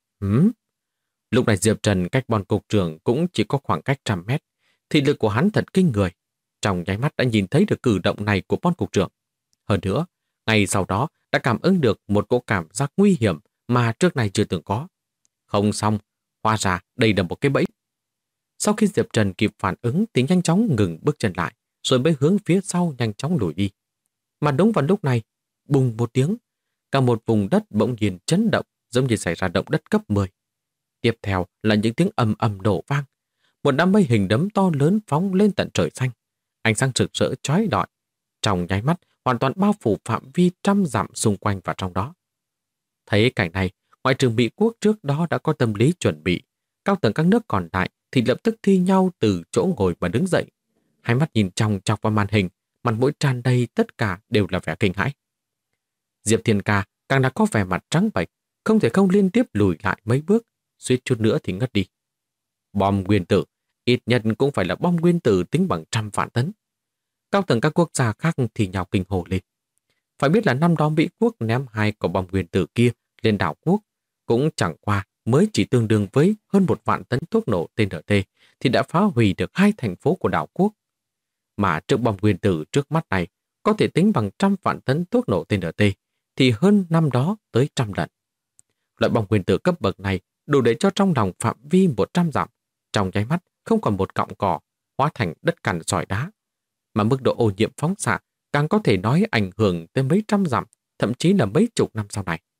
Lúc này Diệp Trần cách Pon cục trưởng cũng chỉ có khoảng cách 100 mét, thì lực của hắn thật kinh người. Trong nháy mắt đã nhìn thấy được cử động này của Pon cục trưởng. Hơn nữa, ngay sau đó đã cảm ứng được một cỗ cảm giác nguy hiểm mà trước này chưa từng có. Không xong, hóa ra đây là một cái bẫy. Sau khi Diệp Trần kịp phản ứng thì nhanh chóng ngừng bước chân lại, rồi mới hướng phía sau nhanh chóng lùi đi. Mà đúng vào lúc này, bùng một tiếng, cả một vùng đất bỗng nhiên chấn động, giống như xảy ra động đất cấp 10. Tiếp theo là những tiếng ầm ầm nổ vang. Một đám mây hình đấm to lớn phóng lên tận trời xanh. Ánh sáng rực rỡ chói lọi, trong nháy mắt hoàn toàn bao phủ phạm vi 100 dặm xung quanh và trong đó. Thấy cảnh này, ngoại trừ Mỹ quốc trước đó đã có tâm lý chuẩn bị, cao tầng các nước còn lại thì lập tức thi nhau từ chỗ ngồi mà đứng dậy. Hai mắt nhìn chòng chọc vào màn hình, mặt mũi tràn đầy tất cả đều là vẻ kinh hãi. Diệp Thiên Ca càng đã có vẻ mặt trắng bệch, không thể không liên tiếp lùi lại mấy bước, suýt chút nữa thì ngất đi. Bom nguyên tử, ít nhất cũng phải là bom nguyên tử tính bằng 100 vạn tấn. Cao tầng các quốc gia khác thì nhào kinh hồ lên. Phải biết là năm đó Mỹ quốc ném 2 quả bom nguyên tử kia lên đảo quốc, cũng chẳng qua mới chỉ tương đương với hơn 1 vạn tấn thuốc nổ TNT thì đã phá hủy được 2 thành phố của đảo quốc. Mà trước bom nguyên tử trước mắt này có thể tính bằng 100 vạn tấn thuốc nổ TNT thì hơn năm đó tới 100 lần. Loại bom nguyên tử cấp bậc này đủ để cho trong lòng phạm vi 100 dặm, trong nháy mắt không còn một cọng cỏ, hóa thành đất cằn sỏi đá. Mà mức độ ô nhiễm phóng xạ càng có thể nói ảnh hưởng tới mấy trăm dặm, thậm chí là mấy chục năm sau này.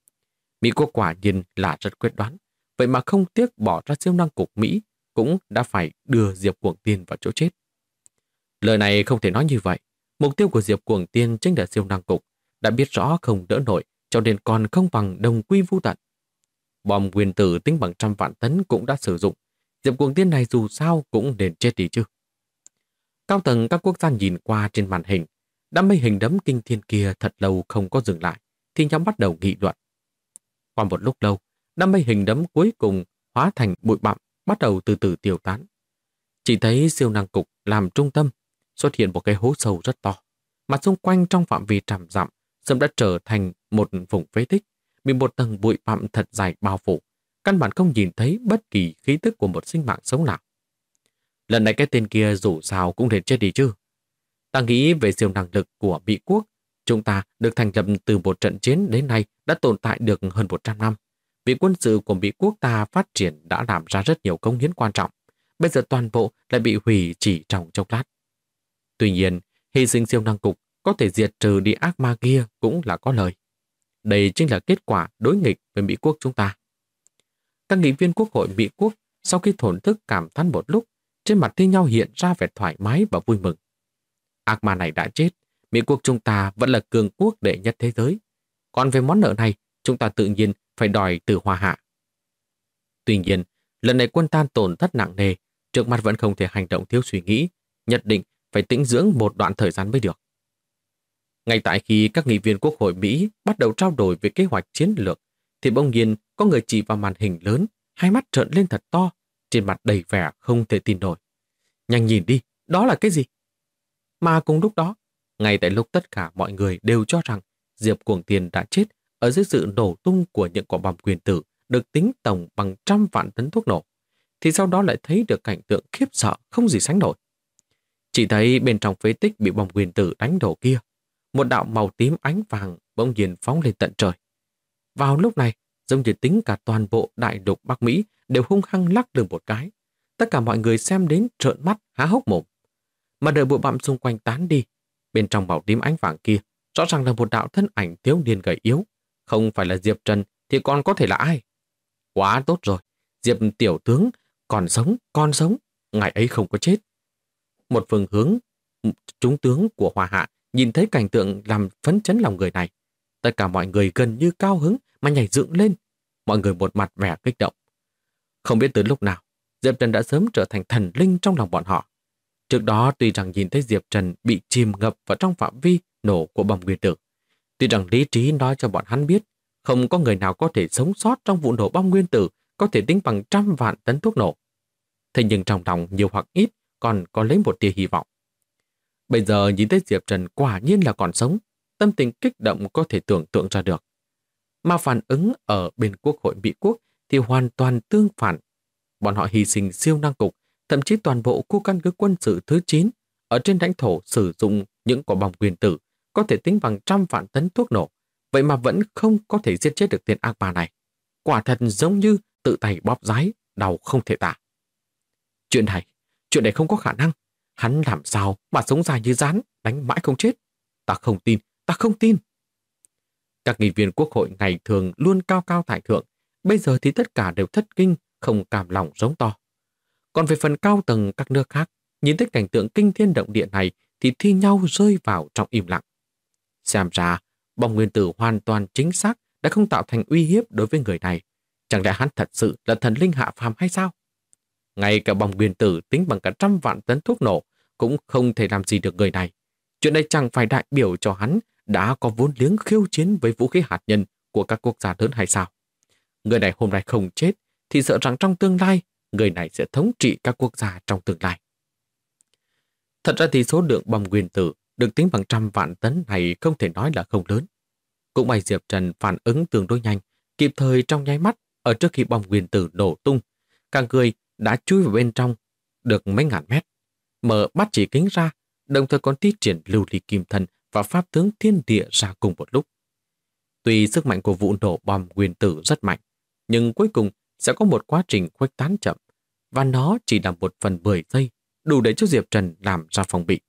Mỹ quốc quả nhiên là rất quyết đoán, vậy mà không tiếc bỏ ra siêu năng cục Mỹ cũng đã phải đưa Diệp Cuồng Tiên vào chỗ chết. Lời này không thể nói như vậy. Mục tiêu của Diệp Cuồng Tiên chính là siêu năng cục, đã biết rõ không đỡ nổi, cho nên còn không bằng đồng quy vu tận. Bom nguyên tử tính bằng 100 vạn tấn cũng đã sử dụng. Diệp Cuồng Tiên này dù sao cũng nên chết đi chứ. Cao tầng các quốc gia nhìn qua trên màn hình, đám mây hình đấm kinh thiên kia thật lâu không có dừng lại, thì nhóm bắt đầu nghị luận. Qua một lúc lâu, đám mây hình đấm cuối cùng hóa thành bụi bặm, bắt đầu từ từ tiêu tán. Chỉ thấy siêu năng cục làm trung tâm, xuất hiện một cái hố sâu rất to, mà xung quanh trong phạm vi 100 dặm sớm đã trở thành một vùng phế tích, bị một tầng bụi bặm thật dài bao phủ, căn bản không nhìn thấy bất kỳ khí tức của một sinh mạng sống nào. Lần này cái tên kia dù sao cũng nên chết đi chứ. Ta nghĩ về siêu năng lực của Mỹ quốc, chúng ta được thành lập từ một trận chiến đến nay đã tồn tại được hơn 100 năm. Vị quân sự của Mỹ quốc ta phát triển đã làm ra rất nhiều công hiến quan trọng. Bây giờ toàn bộ lại bị hủy chỉ trong chốc lát. Tuy nhiên, hy sinh siêu năng cục có thể diệt trừ đi ác ma kia cũng là có lời. Đây chính là kết quả đối nghịch với Mỹ quốc chúng ta. Các nghị viên quốc hội Mỹ quốc sau khi thổn thức cảm thán một lúc, trên mặt thi nhau hiện ra vẻ thoải mái và vui mừng. Ác ma này đã chết, Mỹ quốc chúng ta vẫn là cường quốc đệ nhất thế giới. Còn về món nợ này, chúng ta tự nhiên phải đòi từ Hoa Hạ. Tuy nhiên, lần này quân ta tổn thất nặng nề, trước mặt vẫn không thể hành động thiếu suy nghĩ, nhất định phải tĩnh dưỡng một đoạn thời gian mới được. Ngay tại khi các nghị viên quốc hội Mỹ bắt đầu trao đổi về kế hoạch chiến lược, thì bỗng nhiên có người chỉ vào màn hình lớn, hai mắt trợn lên thật to, trên mặt đầy vẻ không thể tin nổi. Nhanh nhìn đi, đó là cái gì? Mà cùng lúc đó, ngay tại lúc tất cả mọi người đều cho rằng Diệp Cuồng Thiên đã chết ở dưới sự nổ tung của những quả bom nguyên tử được tính tổng bằng trăm vạn tấn thuốc nổ, thì sau đó lại thấy được cảnh tượng khiếp sợ không gì sánh nổi. Chỉ thấy bên trong phế tích bị bom nguyên tử đánh đổ kia, một đạo màu tím ánh vàng bỗng nhiên phóng lên tận trời. Vào lúc này, giống như tính cả toàn bộ đại lục Bắc Mỹ đều hung hăng lắc lư một cái. Tất cả mọi người xem đến trợn mắt há hốc mồm. Mà đợi bụi bặm xung quanh tán đi, bên trong màu tím ánh vàng kia rõ ràng là một đạo thân ảnh thiếu niên gầy yếu. Không phải là Diệp Trần thì còn có thể là ai? Quá tốt rồi, Diệp tiểu tướng còn sống, ngài ấy không có chết. Một phương hướng trung tướng của Hoa Hạ nhìn thấy cảnh tượng làm phấn chấn lòng người này. Tất cả mọi người gần như cao hứng mà nhảy dựng lên. Mọi người một mặt vẻ kích động. Không biết từ lúc nào, Diệp Trần đã sớm trở thành thần linh trong lòng bọn họ. Trước đó tuy rằng nhìn thấy Diệp Trần bị chìm ngập vào trong phạm vi nổ của bom nguyên tử, tuy rằng lý trí nói cho bọn hắn biết không có người nào có thể sống sót trong vụ nổ bom nguyên tử có thể tính bằng trăm vạn tấn thuốc nổ. Thế nhưng trong lòng nhiều hoặc ít còn có lấy một tia hy vọng. Bây giờ nhìn thấy Diệp Trần quả nhiên là còn sống, tâm tình kích động có thể tưởng tượng ra được. Mà phản ứng ở bên Quốc hội Mỹ Quốc thì hoàn toàn tương phản. Bọn họ hy sinh siêu năng cục, thậm chí toàn bộ khu căn cứ quân sự thứ 9 ở trên lãnh thổ sử dụng những quả bom nguyên tử có thể tính bằng trăm vạn tấn thuốc nổ, vậy mà vẫn không có thể giết chết được tên ác ma này. Quả thật giống như tự tay bóp giái, đau không thể tả. Chuyện này không có khả năng. Hắn làm sao mà sống dài như rắn, đánh mãi không chết? Ta không tin. Các nghị viên quốc hội ngày thường luôn cao cao tại thượng, bây giờ thì tất cả đều thất kinh, không cam lòng giống to. Còn về phần cao tầng các nước khác, nhìn thấy cảnh tượng kinh thiên động địa này thì thi nhau rơi vào trong im lặng. Xem ra, bom nguyên tử hoàn toàn chính xác đã không tạo thành uy hiếp đối với người này. Chẳng lẽ hắn thật sự là thần linh hạ phàm hay sao? Ngay cả bom nguyên tử tính bằng cả trăm vạn tấn thuốc nổ cũng không thể làm gì được người này. Chuyện này chẳng phải đại biểu cho hắn đã có vốn liếng khiêu chiến với vũ khí hạt nhân của các quốc gia lớn hay sao? Người này hôm nay không chết thì sợ rằng trong tương lai người này sẽ thống trị các quốc gia trong tương lai. Thật ra thì số lượng bom nguyên tử được tính bằng trăm vạn tấn này không thể nói là không lớn. Cũng may Diệp Trần phản ứng tương đối nhanh, kịp thời trong nháy mắt ở trước khi bom nguyên tử nổ tung. Cả người đã chui vào bên trong được mấy ngàn mét, mở bắt chỉ kính ra, đồng thời còn thi triển lưu ly kim thân và pháp tướng thiên địa ra cùng một lúc. Tuy sức mạnh của vụ nổ bom nguyên tử rất mạnh, nhưng cuối cùng sẽ có một quá trình khuếch tán chậm, và nó chỉ là 1/10 giây, đủ để cho Diệp Trần làm ra phòng bị.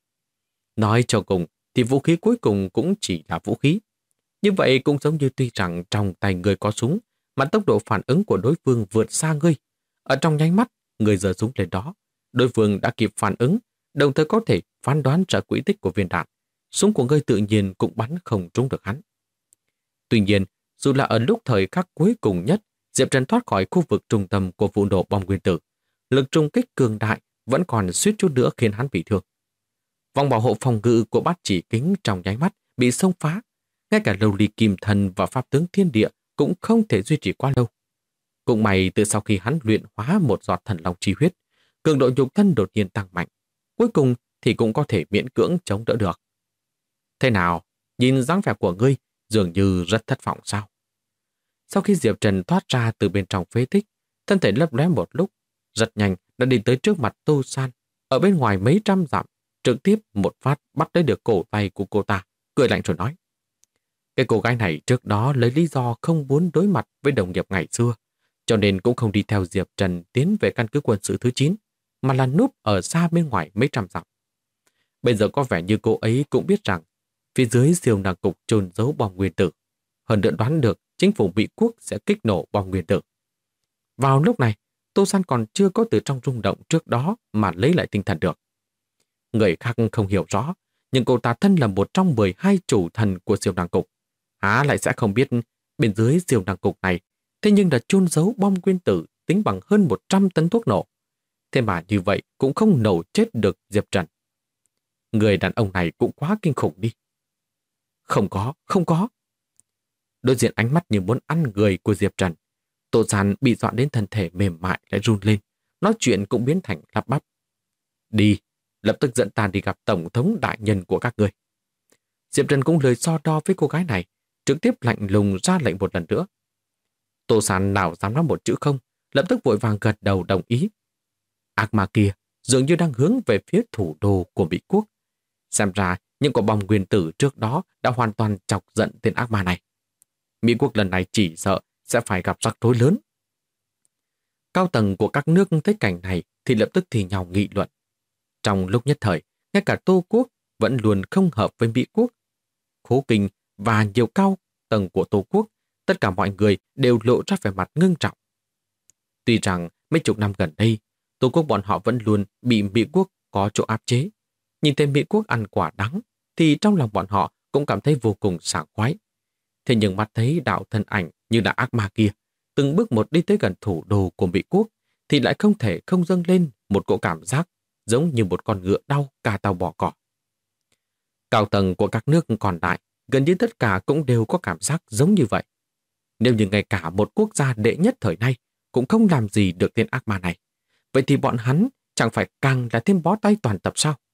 Nói cho cùng thì vũ khí cuối cùng cũng chỉ là vũ khí. Như vậy cũng giống như tuy rằng trong tay người có súng, mà tốc độ phản ứng của đối phương vượt xa ngươi. Ở trong nháy mắt, người giơ súng lên đó, đối phương đã kịp phản ứng, đồng thời có thể phán đoán ra quỹ tích của viên đạn. Súng của ngươi tự nhiên cũng bắn không trúng được hắn. Tuy nhiên, dù là ở lúc thời khắc cuối cùng nhất, Diệp Trần thoát khỏi khu vực trung tâm của vụ nổ bom nguyên tử, lực trùng kích cường đại vẫn còn suýt chút nữa khiến hắn bị thương. Vòng bảo hộ phòng ngự của bát chỉ kính trong nháy mắt bị xông phá, ngay cả lưu ly kim thần và pháp tướng thiên địa cũng không thể duy trì quá lâu. Cũng may từ sau khi hắn luyện hóa một giọt thần long chi huyết, cường độ nhục thân đột nhiên tăng mạnh, cuối cùng thì cũng có thể miễn cưỡng chống đỡ được. Thế nào, nhìn dáng vẻ của ngươi dường như rất thất vọng sao? Sau khi Diệp Trần thoát ra từ bên trong phế tích, thân thể lấp lóe một lúc, rất nhanh đã đi tới trước mặt Tô San, ở bên ngoài mấy trăm dặm, trực tiếp một phát bắt lấy được cổ tay của cô ta, cười lạnh rồi nói. Cái cô gái này trước đó lấy lý do không muốn đối mặt với đồng nghiệp ngày xưa, cho nên cũng không đi theo Diệp Trần tiến về căn cứ quân sự thứ 9, mà là núp ở xa bên ngoài mấy trăm dặm. Bây giờ có vẻ như cô ấy cũng biết rằng phía dưới siêu năng cục chôn giấu bom nguyên tử, hơn nữa đoán được chính phủ Mỹ Quốc sẽ kích nổ bom nguyên tử. Vào lúc này, Tô San còn chưa có từ trong rung động trước đó mà lấy lại tinh thần được. Người khác không hiểu rõ, nhưng cô ta thân là một trong 12 chủ thần của siêu năng cục. Há lại sẽ không biết bên dưới siêu năng cục này thế nhưng đã chôn giấu bom nguyên tử tính bằng hơn 100 tấn thuốc nổ. Thế mà như vậy cũng không nổ chết được Diệp Trần. Người đàn ông này cũng quá kinh khủng đi. Không có. Đối diện ánh mắt như muốn ăn người của Diệp Trần, Tô San bị dọa đến thân thể mềm mại lại run lên, nói chuyện cũng biến thành lắp bắp. Đi, lập tức dẫn ta đi gặp tổng thống đại nhân của các người. Diệp Trần cũng lời so đo với cô gái này, trực tiếp lạnh lùng ra lệnh một lần nữa. Tô Sán nào dám nói một chữ không, lập tức vội vàng gật đầu đồng ý. Ác ma kia dường như đang hướng về phía thủ đô của Mỹ Quốc. Xem ra những quả bom nguyên tử trước đó đã hoàn toàn chọc giận tên ác ma này. Mỹ Quốc lần này chỉ sợ sẽ phải gặp rắc rối lớn. Cao tầng của các nước thấy cảnh này thì lập tức thì nhau nghị luận. Trong lúc nhất thời, ngay cả Tô Quốc vẫn luôn không hợp với Mỹ Quốc. Khố Kinh và nhiều cao tầng của Tô Quốc, tất cả mọi người đều lộ ra vẻ mặt ngưng trọng. Tuy rằng mấy chục năm gần đây, Tô Quốc bọn họ vẫn luôn bị Mỹ Quốc có chỗ áp chế. Nhìn thấy Mỹ Quốc ăn quả đắng, thì trong lòng bọn họ cũng cảm thấy vô cùng sảng khoái. Thế nhưng mắt thấy đạo thân ảnh như là ác ma kia, từng bước một đi tới gần thủ đô của Mỹ Quốc, thì lại không thể không dâng lên một cỗ cảm giác giống như một con ngựa đau cà tàu bỏ cỏ. Cao tầng của các nước còn lại, gần như tất cả cũng đều có cảm giác giống như vậy. Nếu như ngay cả một quốc gia đệ nhất thời nay cũng không làm gì được tên ác ma này, vậy thì bọn hắn chẳng phải càng là thêm bó tay toàn tập sao?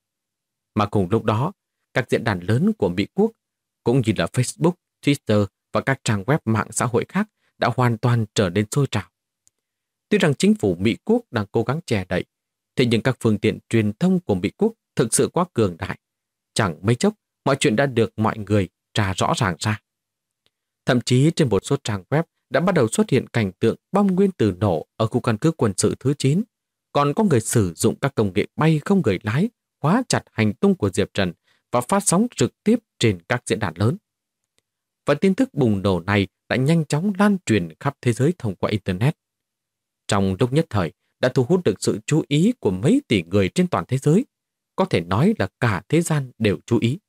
Mà cùng lúc đó, các diễn đàn lớn của Mỹ Quốc, cũng như là Facebook, Twitter và các trang web mạng xã hội khác đã hoàn toàn trở nên sôi trào. Tuy rằng chính phủ Mỹ Quốc đang cố gắng che đậy, thế nhưng các phương tiện truyền thông của Mỹ Quốc thực sự quá cường đại. Chẳng mấy chốc, mọi chuyện đã được mọi người tra rõ ràng ra. Thậm chí trên một số trang web đã bắt đầu xuất hiện cảnh tượng bom nguyên tử nổ ở khu căn cứ quân sự thứ 9. Còn có người sử dụng các công nghệ bay không người lái, khóa chặt hành tung của Diệp Trần và phát sóng trực tiếp trên các diễn đàn lớn. Và tin tức bùng nổ này đã nhanh chóng lan truyền khắp thế giới thông qua Internet. Trong lúc nhất thời, đã thu hút được sự chú ý của mấy tỷ người trên toàn thế giới. Có thể nói là cả thế gian đều chú ý.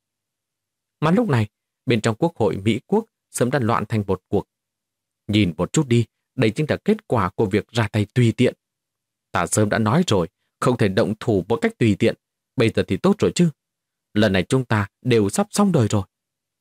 Mà lúc này, bên trong Quốc hội Mỹ Quốc sớm đã loạn thành một cuộc. Nhìn một chút đi, đây chính là kết quả của việc ra tay tùy tiện. Ta sớm đã nói rồi, không thể động thủ một cách tùy tiện. Bây giờ thì tốt rồi chứ. Lần này chúng ta đều sắp xong đời rồi.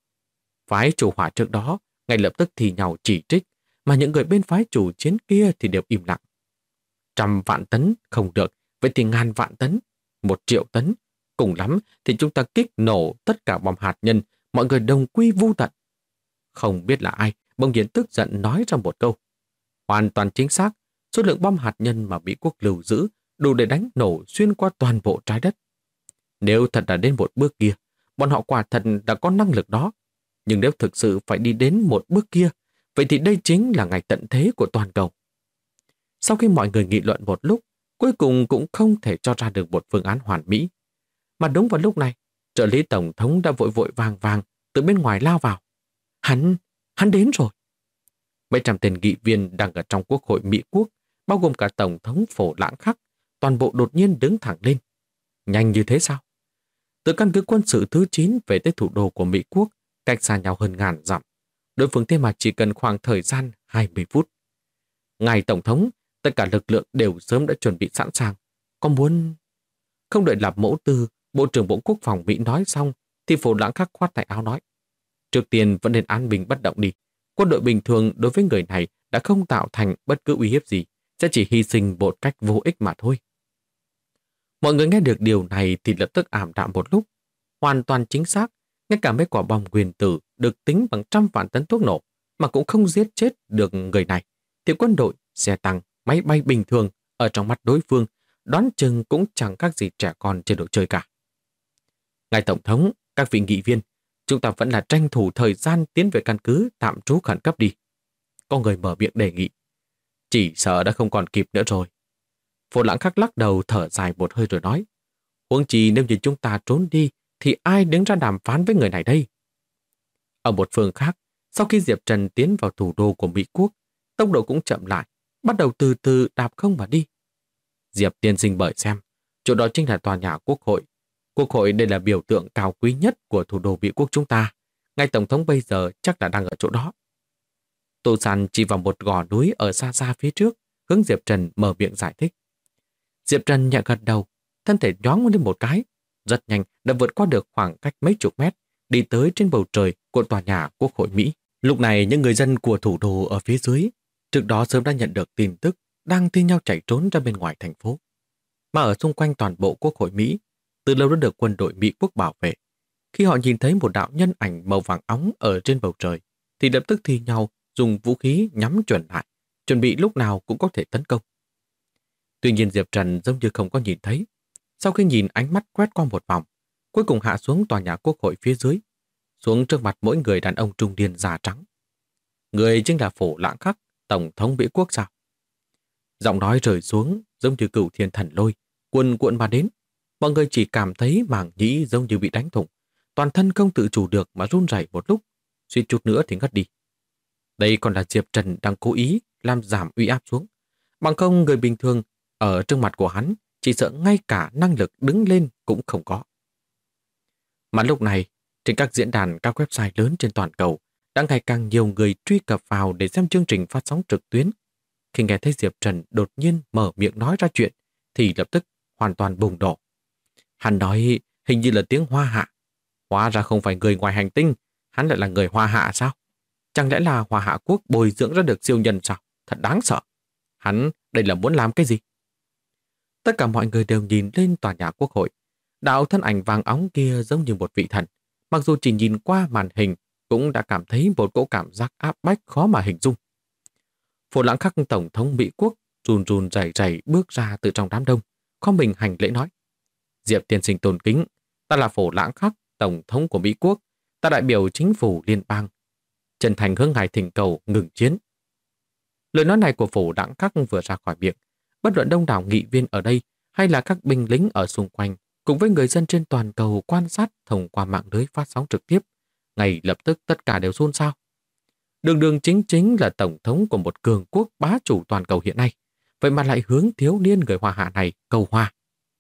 Phái chủ hỏa trước đó ngay lập tức thì nhào chỉ trích, mà những người bên phái chủ chiến kia thì đều im lặng. 100 vạn tấn không được, vậy thì 1000 vạn tấn, 1 triệu tấn. Cùng lắm thì chúng ta kích nổ tất cả bom hạt nhân, mọi người đồng quy vu tận. Không biết là ai bỗng nhiên tức giận nói ra một câu. Hoàn toàn chính xác, số lượng bom hạt nhân mà Mỹ Quốc lưu giữ đủ để đánh nổ xuyên qua toàn bộ trái đất. Nếu thật đã đến một bước kia, bọn họ quả thật đã có năng lực đó. Nhưng nếu thực sự phải đi đến một bước kia, vậy thì đây chính là ngày tận thế của toàn cầu. Sau khi mọi người nghị luận một lúc, cuối cùng cũng không thể cho ra được một phương án hoàn mỹ. Mà đúng vào lúc này, trợ lý tổng thống đã vội vội vàng vàng từ bên ngoài lao vào. Hắn đến rồi. Mấy trăm tên nghị viên đang ở trong Quốc hội Mỹ Quốc, bao gồm cả Tổng thống Phổ Lãng Khắc, toàn bộ đột nhiên đứng thẳng lên. Nhanh như thế sao? Từ căn cứ quân sự thứ 9 về tới thủ đô của Mỹ Quốc, cách xa nhau hơn 1000 dặm. Đối phương thế mà chỉ cần khoảng thời gian 20 phút. Ngài Tổng thống, tất cả lực lượng đều sớm đã chuẩn bị sẵn sàng. Có muốn... Không đợi Lạp Mẫu Tư, Bộ trưởng Bộ Quốc phòng Mỹ nói xong, thì Phổ Lãng Khắc khoát tay áo nói. Trước tiên vẫn nên an bình bất động đi. Quân đội bình thường đối với người này đã không tạo thành bất cứ uy hiếp gì, sẽ chỉ hy sinh một cách vô ích mà thôi. Mọi người nghe được điều này thì lập tức ảm đạm một lúc. Hoàn toàn chính xác, ngay cả mấy quả bom nguyên tử được tính bằng 100 vạn tấn thuốc nổ mà cũng không giết chết được người này, thì quân đội, xe tăng, máy bay bình thường ở trong mắt đối phương đoán chừng cũng chẳng khác gì trẻ con trên đồ chơi cả. Ngài Tổng thống, các vị nghị viên, chúng ta vẫn là tranh thủ thời gian tiến về căn cứ tạm trú khẩn cấp đi. Có người mở miệng đề nghị. Chỉ sợ đã không còn kịp nữa rồi. Phổ Lãng Khắc lắc đầu thở dài một hơi rồi nói. Huống chi nếu như chúng ta trốn đi thì ai đứng ra đàm phán với người này đây? Ở một phương khác, sau khi Diệp Trần tiến vào thủ đô của Mỹ Quốc, tốc độ cũng chậm lại, bắt đầu từ từ đạp không mà đi. Diệp tiên sinh bởi xem, chỗ đó chính là tòa nhà Quốc hội. Quốc hội đây là biểu tượng cao quý nhất của thủ đô Mỹ Quốc chúng ta. Ngài Tổng thống bây giờ chắc là đang ở chỗ đó. Tô Sán chỉ vào một gò núi ở xa xa phía trước, hướng Diệp Trần mở miệng giải thích. Diệp Trần nhẹ gật đầu, thân thể nhoáng lên một cái, rất nhanh đã vượt qua được khoảng cách mấy chục mét, đi tới trên bầu trời của tòa nhà Quốc hội Mỹ. Lúc này những người dân của thủ đô ở phía dưới, trước đó sớm đã nhận được tin tức, đang thi nhau chạy trốn ra bên ngoài thành phố. Mà ở xung quanh toàn bộ Quốc hội Mỹ, từ lâu đã được quân đội Mỹ Quốc bảo vệ. Khi họ nhìn thấy một đạo nhân ảnh màu vàng óng ở trên bầu trời, thì lập tức thi nhau dùng vũ khí nhắm chuẩn lại, chuẩn bị lúc nào cũng có thể tấn công. Tuy nhiên Diệp Trần giống như không có nhìn thấy. Sau khi nhìn ánh mắt quét qua một vòng, cuối cùng hạ xuống tòa nhà quốc hội phía dưới, xuống trước mặt mỗi người đàn ông trung niên da trắng. Người chính là Phổ Lãng Khắc, Tổng thống Mỹ Quốc sao? Giọng nói rơi xuống giống như cửu thiên thần lôi, cuồn cuộn mà đến. Mọi người chỉ cảm thấy màng nhĩ giống như bị đánh thủng, toàn thân không tự chủ được mà run rẩy một lúc, suýt chút nữa thì ngất đi. Đây còn là Diệp Trần đang cố ý làm giảm uy áp xuống. Bằng không người bình thường ở trước mặt của hắn chỉ sợ ngay cả năng lực đứng lên cũng không có. Mà lúc này, trên các diễn đàn, các website lớn trên toàn cầu, đang ngày càng nhiều người truy cập vào để xem chương trình phát sóng trực tuyến. Khi nghe thấy Diệp Trần đột nhiên mở miệng nói ra chuyện, thì lập tức hoàn toàn bùng nổ. Hắn nói hình như là tiếng Hoa Hạ. Hóa ra không phải người ngoài hành tinh, hắn lại là người Hoa Hạ sao? Chẳng lẽ là Hoa Hạ quốc bồi dưỡng ra được siêu nhân sao? Thật đáng sợ. Hắn đây là muốn làm cái gì? Tất cả mọi người đều nhìn lên tòa nhà quốc hội. Đạo thân ảnh vàng óng kia giống như một vị thần. Mặc dù chỉ nhìn qua màn hình, cũng đã cảm thấy một cỗ cảm giác áp bách khó mà hình dung. Phổ Lãng Khắc Tổng thống Mỹ Quốc run run rẩy rẩy bước ra từ trong đám đông, khom mình hành lễ nói: Diệp tiên sinh tôn kính, ta là Phổ Lãng Khắc, Tổng thống của Mỹ Quốc, ta đại biểu chính phủ liên bang. Chân thành hướng ngài thỉnh cầu ngừng chiến. Lời nói này của Phổ Lãng Khắc vừa ra khỏi miệng, bất luận đông đảo nghị viên ở đây hay là các binh lính ở xung quanh, cùng với người dân trên toàn cầu quan sát thông qua mạng lưới phát sóng trực tiếp, ngay lập tức tất cả đều xôn xao. Đường đường chính chính là tổng thống của một cường quốc bá chủ toàn cầu hiện nay, vậy mà lại hướng thiếu niên người Hoa Hạ này cầu hòa.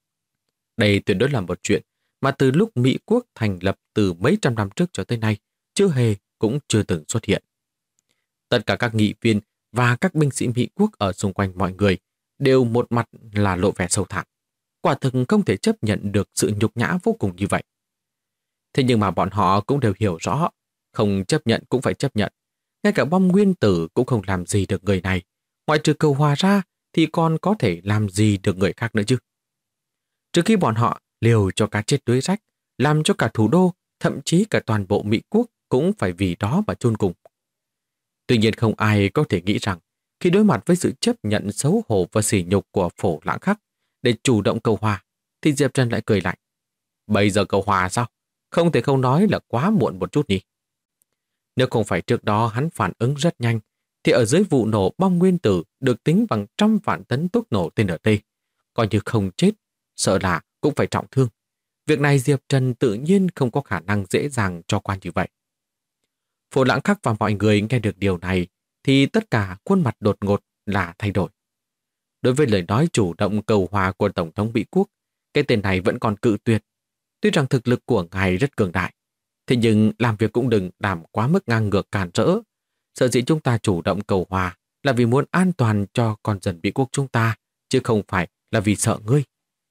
Đây tuyệt đối là một chuyện mà từ lúc Mỹ Quốc thành lập từ mấy trăm năm trước cho tới nay, chưa hề cũng chưa từng xuất hiện. Tất cả các nghị viên và các binh sĩ Mỹ Quốc ở xung quanh mọi người đều một mặt là lộ vẻ sâu thẳm. Quả thực không thể chấp nhận được sự nhục nhã vô cùng như vậy. Thế nhưng mà bọn họ cũng đều hiểu rõ, không chấp nhận cũng phải chấp nhận. Ngay cả bom nguyên tử cũng không làm gì được người này. Ngoại trừ cầu hòa ra thì còn có thể làm gì được người khác nữa chứ. Trước khi bọn họ liều cho cá chết đuối rách, làm cho cả thủ đô, thậm chí cả toàn bộ Mỹ Quốc cũng phải vì đó mà chôn cùng. Tuy nhiên không ai có thể nghĩ rằng khi đối mặt với sự chấp nhận xấu hổ và sỉ nhục của Phổ Lãng Khắc để chủ động cầu hòa, thì Diệp Trần lại cười lạnh. Bây giờ cầu hòa sao? Không thể không nói là quá muộn một chút nhỉ. Nếu không phải trước đó hắn phản ứng rất nhanh, thì ở dưới vụ nổ bom nguyên tử được tính bằng 100 vạn tấn thuốc nổ TNT, coi như không chết, sợ là cũng phải trọng thương. Việc này Diệp Trần tự nhiên không có khả năng dễ dàng cho qua như vậy. Phổ Lãng Khắc và mọi người nghe được điều này, thì tất cả khuôn mặt đột ngột là thay đổi. Đối với lời nói chủ động cầu hòa của Tổng thống Mỹ Quốc, cái tên này vẫn còn cự tuyệt. Tuy rằng thực lực của ngài rất cường đại, thế nhưng làm việc cũng đừng làm quá mức ngang ngược cản rỡ. Sở dĩ chúng ta chủ động cầu hòa là vì muốn an toàn cho con dân Mỹ Quốc chúng ta, chứ không phải là vì sợ ngươi.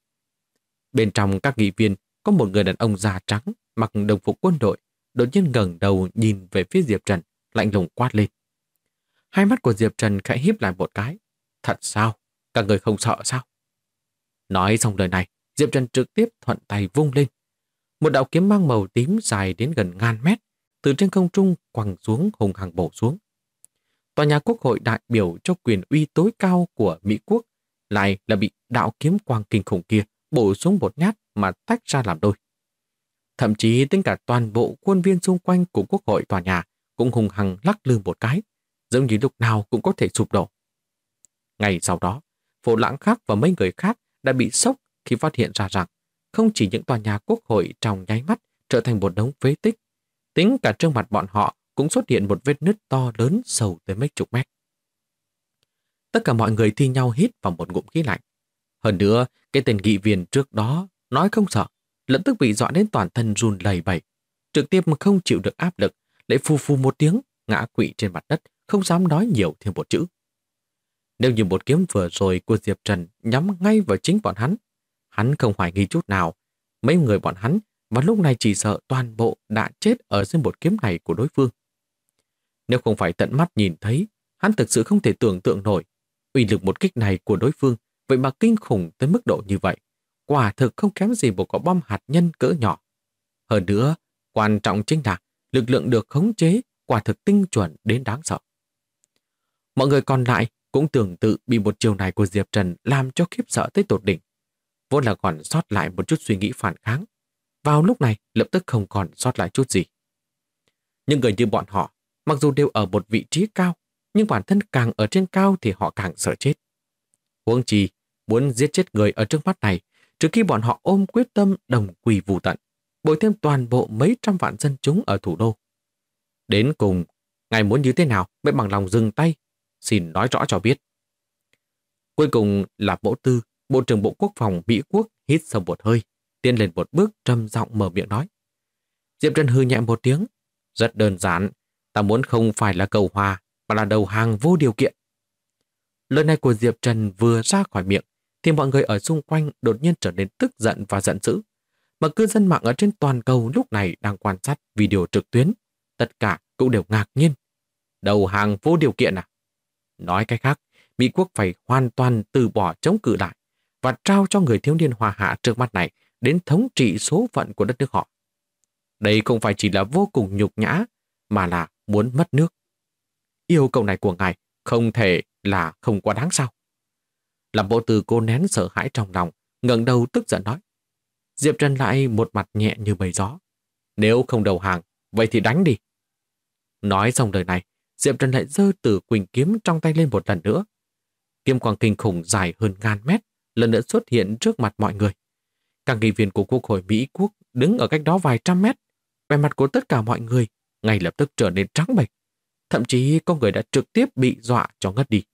Bên trong các nghị viên có một người đàn ông da trắng mặc đồng phục quân đội, đột nhiên ngẩng đầu nhìn về phía Diệp Trần, lạnh lùng quát lên. Hai mắt của Diệp Trần khẽ híp lại một cái. Thật sao? Các người không sợ sao? Nói xong lời này, Diệp Trần trực tiếp thuận tay vung lên. Một đạo kiếm mang màu tím dài đến gần 1000 mét, từ trên không trung quăng xuống hùng hằng bổ xuống. Tòa nhà quốc hội đại biểu cho quyền uy tối cao của Mỹ Quốc lại là bị đạo kiếm quang kinh khủng kia bổ xuống một nhát mà tách ra làm đôi. Thậm chí tính cả toàn bộ khuôn viên xung quanh của quốc hội tòa nhà cũng hùng hằng lắc lư một cái, giống như lúc nào cũng có thể sụp đổ. Ngày sau đó, Phổ Lãng Khắc và mấy người khác đã bị sốc khi phát hiện ra rằng không chỉ những tòa nhà quốc hội trong nháy mắt trở thành một đống phế tích, tính cả trên mặt bọn họ cũng xuất hiện một vết nứt to lớn sâu tới mấy chục mét. Tất cả mọi người thi nhau hít vào một ngụm khí lạnh. Hơn nữa, cái tên nghị viên trước đó nói không sợ, lập tức bị dọa đến toàn thân run lẩy bẩy, trực tiếp không chịu được áp lực, lại phù phù một tiếng ngã quỵ trên mặt đất, không dám nói nhiều thêm một chữ. Nếu như một kiếm vừa rồi của Diệp Trần nhắm ngay vào chính bọn hắn không hoài nghi chút nào. Mấy người bọn hắn vào lúc này chỉ sợ toàn bộ đã chết ở dưới một kiếm này của đối phương. Nếu không phải tận mắt nhìn thấy, hắn thực sự không thể tưởng tượng nổi uy lực một kích này của đối phương, vậy mà kinh khủng tới mức độ như vậy. Quả thực không kém gì một quả bom hạt nhân cỡ nhỏ. Hơn nữa, Quan trọng chính là lực lượng được khống chế quả thực tinh chuẩn đến đáng sợ. Mọi người còn lại cũng tương tự bị một chiều này của Diệp Trần làm cho khiếp sợ tới tột đỉnh. Vốn là còn sót lại một chút suy nghĩ phản kháng, vào lúc này lập tức không còn sót lại chút gì. Những người như bọn họ, mặc dù đều ở một vị trí cao, nhưng bản thân càng ở trên cao thì họ càng sợ chết. Huống chi, muốn giết chết người ở trước mắt này, trừ khi bọn họ ôm quyết tâm đồng quy vu tận, bồi thêm toàn bộ mấy trăm vạn dân chúng ở thủ đô. Đến cùng, ngài muốn như thế nào mới bằng lòng dừng tay? Xin nói rõ cho biết. Cuối cùng là Mỗ Tư, Bộ trưởng Bộ Quốc phòng Mỹ Quốc hít sâu một hơi, tiến lên một bước trầm giọng mở miệng nói. Diệp Trần hừ nhẹ một tiếng. Rất đơn giản, ta muốn không phải là cầu hòa, mà là đầu hàng vô điều kiện. Lời này của Diệp Trần vừa ra khỏi miệng, thì mọi người ở xung quanh đột nhiên trở nên tức giận và giận dữ. Mà cư dân mạng ở trên toàn cầu lúc này đang quan sát video trực tuyến, tất cả cũng đều ngạc nhiên. Đầu hàng vô điều kiện à? Nói cách khác, Mỹ Quốc phải hoàn toàn từ bỏ chống cự lại và trao cho người thiếu niên Hoa Hạ trước mắt này đến thống trị số phận của đất nước họ. Đây không phải chỉ là vô cùng nhục nhã, mà là muốn mất nước. Yêu cầu này của ngài không thể là không quá đáng sao? Làm Bộ Từ cô nén sợ hãi trong lòng, ngẩng đầu tức giận nói. Diệp Trần lại một mặt nhẹ như bầy gió. Nếu không đầu hàng, vậy thì đánh đi. Nói xong lời này, Diệp Trần lại giơ Tử Quỳnh kiếm trong tay lên một lần nữa. Kiếm quang kinh khủng dài hơn ngàn mét, lần nữa xuất hiện trước mặt mọi người. Các nghị viên của Quốc hội Mỹ Quốc đứng ở cách đó vài trăm mét. Vẻ mặt của tất cả mọi người ngay lập tức trở nên trắng bệch. Thậm chí có người đã trực tiếp bị dọa cho ngất đi.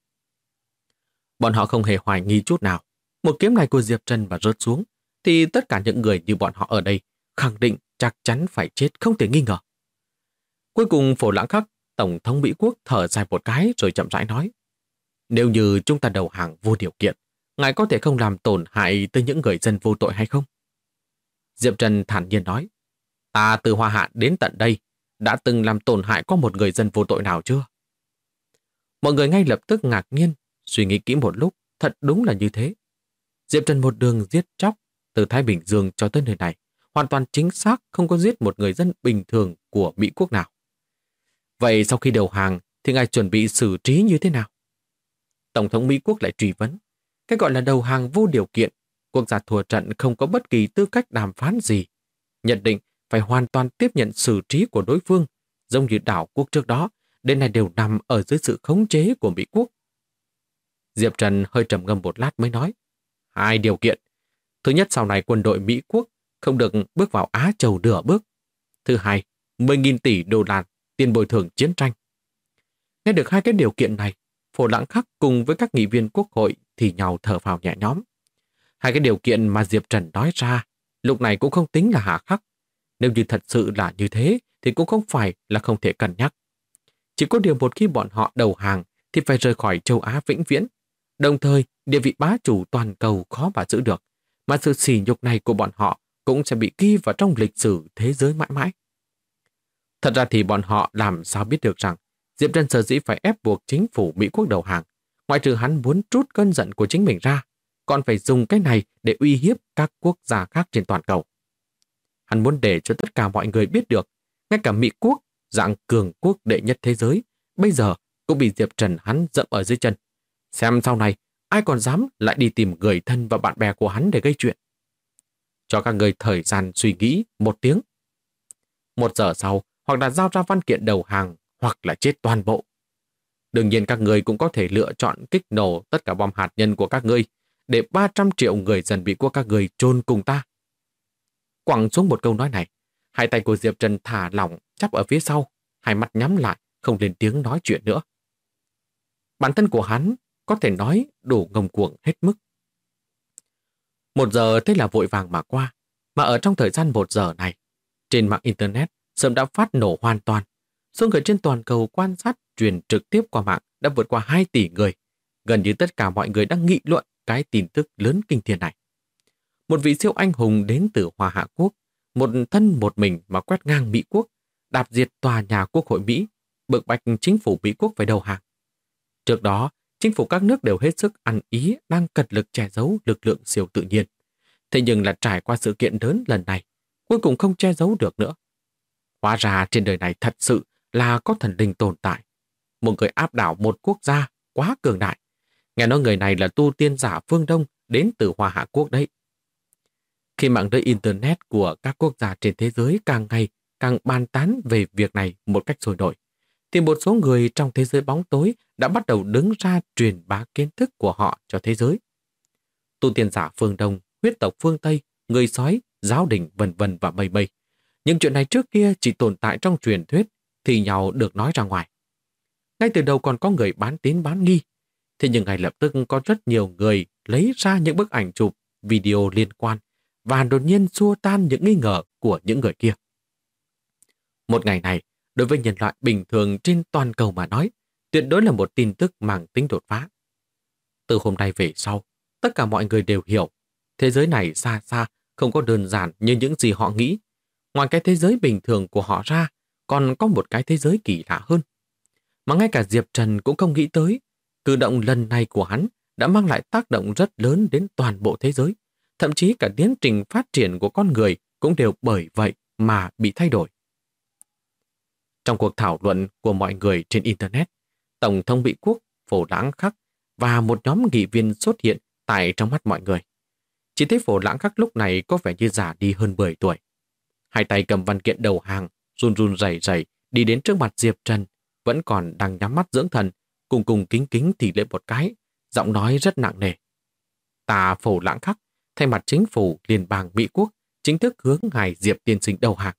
Bọn họ không hề hoài nghi chút nào. Một kiếm này của Diệp Trần mà rớt xuống, thì tất cả những người như bọn họ ở đây khẳng định chắc chắn phải chết không thể nghi ngờ. Cuối cùng Phổ Lãng Khắc, Tổng thống Mỹ Quốc thở dài một cái rồi chậm rãi nói. Nếu như chúng ta đầu hàng vô điều kiện, ngài có thể không làm tổn hại tới những người dân vô tội hay không? Diệp Trần thản nhiên nói. Ta từ Hoa Hạ đến tận đây, đã từng làm tổn hại có một người dân vô tội nào chưa? Mọi người ngay lập tức ngạc nhiên, suy nghĩ kỹ một lúc, thật đúng là như thế. Diệp Trần một đường giết chóc, từ Thái Bình Dương cho tới nơi này, hoàn toàn chính xác không có giết một người dân bình thường của Mỹ Quốc nào. Vậy sau khi đầu hàng, thì ngài chuẩn bị xử trí như thế nào? Tổng thống Mỹ Quốc lại truy vấn. Cái gọi là đầu hàng vô điều kiện, quốc gia thua trận không có bất kỳ tư cách đàm phán gì. Nhận định phải hoàn toàn tiếp nhận xử trí của đối phương, giống như đảo quốc trước đó, đến nay đều nằm ở dưới sự khống chế của Mỹ Quốc. Diệp Trần hơi trầm ngâm một lát mới nói. 2 điều kiện. Thứ nhất, sau này quân đội Mỹ Quốc không được bước vào Á Châu nửa bước. Thứ hai, 10.000 tỷ đô la tiền bồi thường chiến tranh. Nghe được 2 cái điều kiện này, Phổ Lãng Khắc cùng với các nghị viên quốc hội thì nhau thở phào nhẹ nhõm. 2 cái điều kiện mà Diệp Trần nói ra, lúc này cũng không tính là hà khắc. Nếu như thật sự là như thế, thì cũng không phải là không thể cân nhắc. Chỉ có điều một khi bọn họ đầu hàng, thì phải rời khỏi châu Á vĩnh viễn. Đồng thời, địa vị bá chủ toàn cầu khó mà giữ được, mà sự sỉ nhục này của bọn họ cũng sẽ bị ghi vào trong lịch sử thế giới mãi mãi. Thật ra thì bọn họ làm sao biết được rằng Diệp Trần sở dĩ phải ép buộc chính phủ Mỹ Quốc đầu hàng, ngoại trừ hắn muốn trút cơn giận của chính mình ra, còn phải dùng cái này để uy hiếp các quốc gia khác trên toàn cầu. Hắn muốn để cho tất cả mọi người biết được, ngay cả Mỹ Quốc, dạng cường quốc đệ nhất thế giới, bây giờ cũng bị Diệp Trần hắn dẫm ở dưới chân. Xem sau này, ai còn dám lại đi tìm người thân và bạn bè của hắn để gây chuyện. Cho các người thời gian suy nghĩ 1 tiếng. 1 giờ sau, hoặc là giao ra văn kiện đầu hàng, hoặc là chết toàn bộ. Đương nhiên các người cũng có thể lựa chọn kích nổ tất cả bom hạt nhân của các ngươi, để 300 triệu người dân Mỹ Quốc các người chôn cùng ta. Quẳng xuống một câu nói này, 2 tay của Diệp Trần thả lỏng chắp ở phía sau, 2 mắt nhắm lại, không lên tiếng nói chuyện nữa. Bản thân của hắn có thể nói đủ ngông cuồng hết mức. 1 giờ thế là vội vàng mà qua, mà ở trong thời gian 1 giờ này, trên mạng Internet sớm đã phát nổ hoàn toàn. Số người trên toàn cầu quan sát truyền trực tiếp qua mạng đã vượt qua 2 tỷ người. Gần như tất cả mọi người đang nghị luận cái tin tức lớn kinh thiên này. Một vị siêu anh hùng đến từ Hoa Hạ Quốc, một thân một mình mà quét ngang Mỹ Quốc, đạp diệt tòa nhà Quốc hội Mỹ, bức bách chính phủ Mỹ Quốc phải đầu hàng. Trước đó, chính phủ các nước đều hết sức ăn ý đang cật lực che giấu lực lượng siêu tự nhiên. Thế nhưng là trải qua sự kiện lớn lần này, cuối cùng không che giấu được nữa. Hóa ra trên đời này thật sự là có thần linh tồn tại. Một người áp đảo một quốc gia quá cường đại. Nghe nói người này là tu tiên giả phương Đông đến từ Hoa Hạ Quốc đấy. Khi mạng lưới Internet của các quốc gia trên thế giới càng ngày càng bàn tán về việc này một cách sôi nổi, thì một số người trong thế giới bóng tối đã bắt đầu đứng ra truyền bá kiến thức của họ cho thế giới. Tu tiên giả phương Đông, huyết tộc phương Tây, người sói, giáo đình vân vân và mây mây. Những chuyện này trước kia chỉ tồn tại trong truyền thuyết, thì nhau được nói ra ngoài. Ngay từ đầu còn có người bán tín bán nghi, thế nhưng ngay lập tức có rất nhiều người lấy ra những bức ảnh chụp, video liên quan và đột nhiên xua tan những nghi ngờ của những người kia. Một ngày này, đối với nhân loại bình thường trên toàn cầu mà nói, tuyệt đối là một tin tức mang tính đột phá. Từ hôm nay về sau, tất cả mọi người đều hiểu, thế giới này xa xa không có đơn giản như những gì họ nghĩ. Ngoài cái thế giới bình thường của họ ra, còn có một cái thế giới kỳ lạ hơn. Mà ngay cả Diệp Trần cũng không nghĩ tới, cử động lần này của hắn đã mang lại tác động rất lớn đến toàn bộ thế giới. Thậm chí cả tiến trình phát triển của con người cũng đều bởi vậy mà bị thay đổi. Trong cuộc thảo luận của mọi người trên Internet, Tổng thống Mỹ Quốc Phổ Lãng Khắc và một nhóm nghị viên xuất hiện tại trong mắt mọi người. Chỉ thấy Phổ Lãng Khắc lúc này có vẻ như già đi hơn 10 tuổi. Hai tay cầm văn kiện đầu hàng, run run rẩy rẩy đi đến trước mặt Diệp Trần, vẫn còn đang nhắm mắt dưỡng thần, cùng cùng kính kính thì lễ một cái, giọng nói rất nặng nề. Ta Phổ Lãng Khắc, thay mặt chính phủ liên bang Mỹ Quốc, chính thức hướng ngài Diệp tiên sinh đầu hàng.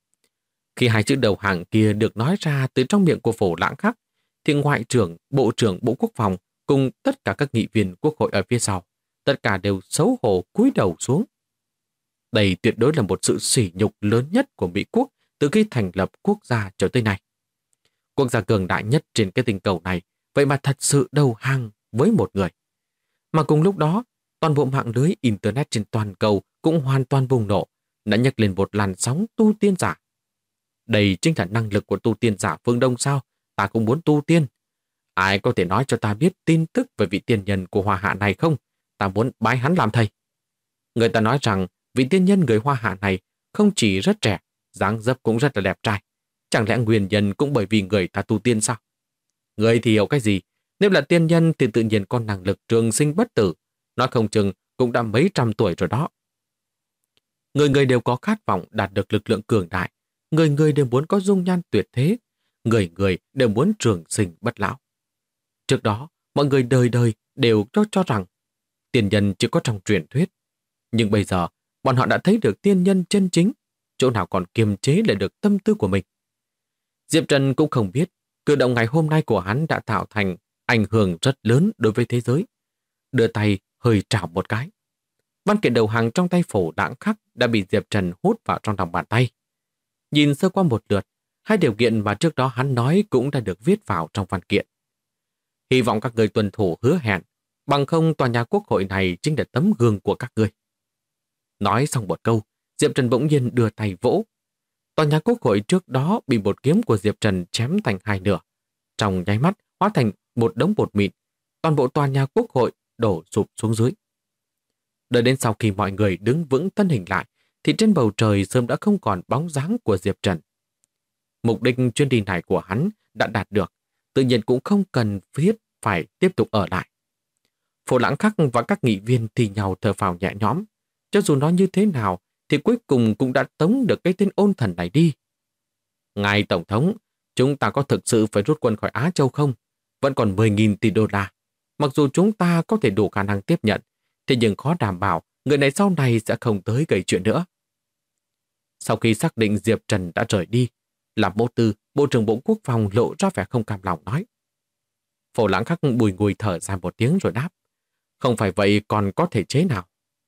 Khi hai chữ đầu hàng kia được nói ra từ trong miệng của Phổ Lãng Khắc, thì Ngoại trưởng, Bộ trưởng Bộ Quốc phòng cùng tất cả các nghị viên Quốc hội ở phía sau, tất cả đều xấu hổ cúi đầu xuống. Đây tuyệt đối là một sự sỉ nhục lớn nhất của Mỹ Quốc từ khi thành lập quốc gia cho tới nay. Quốc gia cường đại nhất trên cái tinh cầu này, vậy mà thật sự đầu hàng với một người. Mà cùng lúc đó, toàn bộ mạng lưới Internet trên toàn cầu cũng hoàn toàn bùng nổ, đã nhấc lên một làn sóng tu tiên giả. Đây chính là năng lực của tu tiên giả phương Đông sao? Ta cũng muốn tu tiên. Ai có thể nói cho ta biết tin tức về vị tiên nhân của Hoa Hạ này không? Ta muốn bái hắn làm thầy. Người ta nói rằng vị tiên nhân người Hoa Hạ này không chỉ rất trẻ, dáng dấp cũng rất là đẹp trai. Chẳng lẽ nguyên nhân cũng bởi vì người ta tu tiên sao? Người thì hiểu cái gì? Nếu là tiên nhân thì tự nhiên có năng lực trường sinh bất tử. Nói không chừng cũng đã mấy trăm tuổi rồi đó. Người người đều có khát vọng đạt được lực lượng cường đại. Người người đều muốn có dung nhan tuyệt thế. Người người đều muốn trường sinh bất lão. Trước đó, mọi người đời đời đều cho rằng tiên nhân chỉ có trong truyền thuyết. Nhưng bây giờ, bọn họ đã thấy được tiên nhân chân chính, chỗ nào còn kiềm chế lại được tâm tư của mình. Diệp Trần cũng không biết, cử động ngày hôm nay của hắn đã tạo thành ảnh hưởng rất lớn đối với thế giới. Đưa tay hơi trảo một cái. Văn kiện đầu hàng trong tay Phổ Lãng Khắc đã bị Diệp Trần hút vào trong lòng bàn tay. Nhìn sơ qua một lượt, hai điều kiện mà trước đó hắn nói cũng đã được viết vào trong văn kiện. Hy vọng các người tuân thủ hứa hẹn, bằng không tòa nhà quốc hội này chính là tấm gương của các người. Nói xong một câu, Diệp Trần bỗng nhiên đưa tay vỗ. Tòa nhà quốc hội trước đó bị một kiếm của Diệp Trần chém thành hai nửa. Trong nháy mắt hóa thành một đống bột mịn, toàn bộ tòa nhà quốc hội đổ sụp xuống dưới. Đợi đến sau khi mọi người đứng vững thân hình lại, thì trên bầu trời sớm đã không còn bóng dáng của Diệp Trần. Mục đích chuyến đi này của hắn đã đạt được, tự nhiên cũng không cần thiết phải tiếp tục ở lại. Phổ Lãng Khắc và các nghị viên thì nhau thở phào nhẹ nhõm. Cho dù nói như thế nào, thì cuối cùng cũng đã tống được cái tên ôn thần này đi. Ngài Tổng thống, chúng ta có thực sự phải rút quân khỏi Á Châu không? Vẫn còn 10.000 tỷ đô la. Mặc dù chúng ta có thể đủ khả năng tiếp nhận, thế nhưng khó đảm bảo người này sau này sẽ không tới gây chuyện nữa. Sau khi xác định Diệp Trần đã rời đi, làm Mộ Tư, Bộ trưởng Bộ Quốc phòng lộ ra vẻ không cam lòng nói. Phổ Lãng Khắc bùi ngùi thở ra một tiếng rồi đáp. Không phải vậy còn có thể chế nào?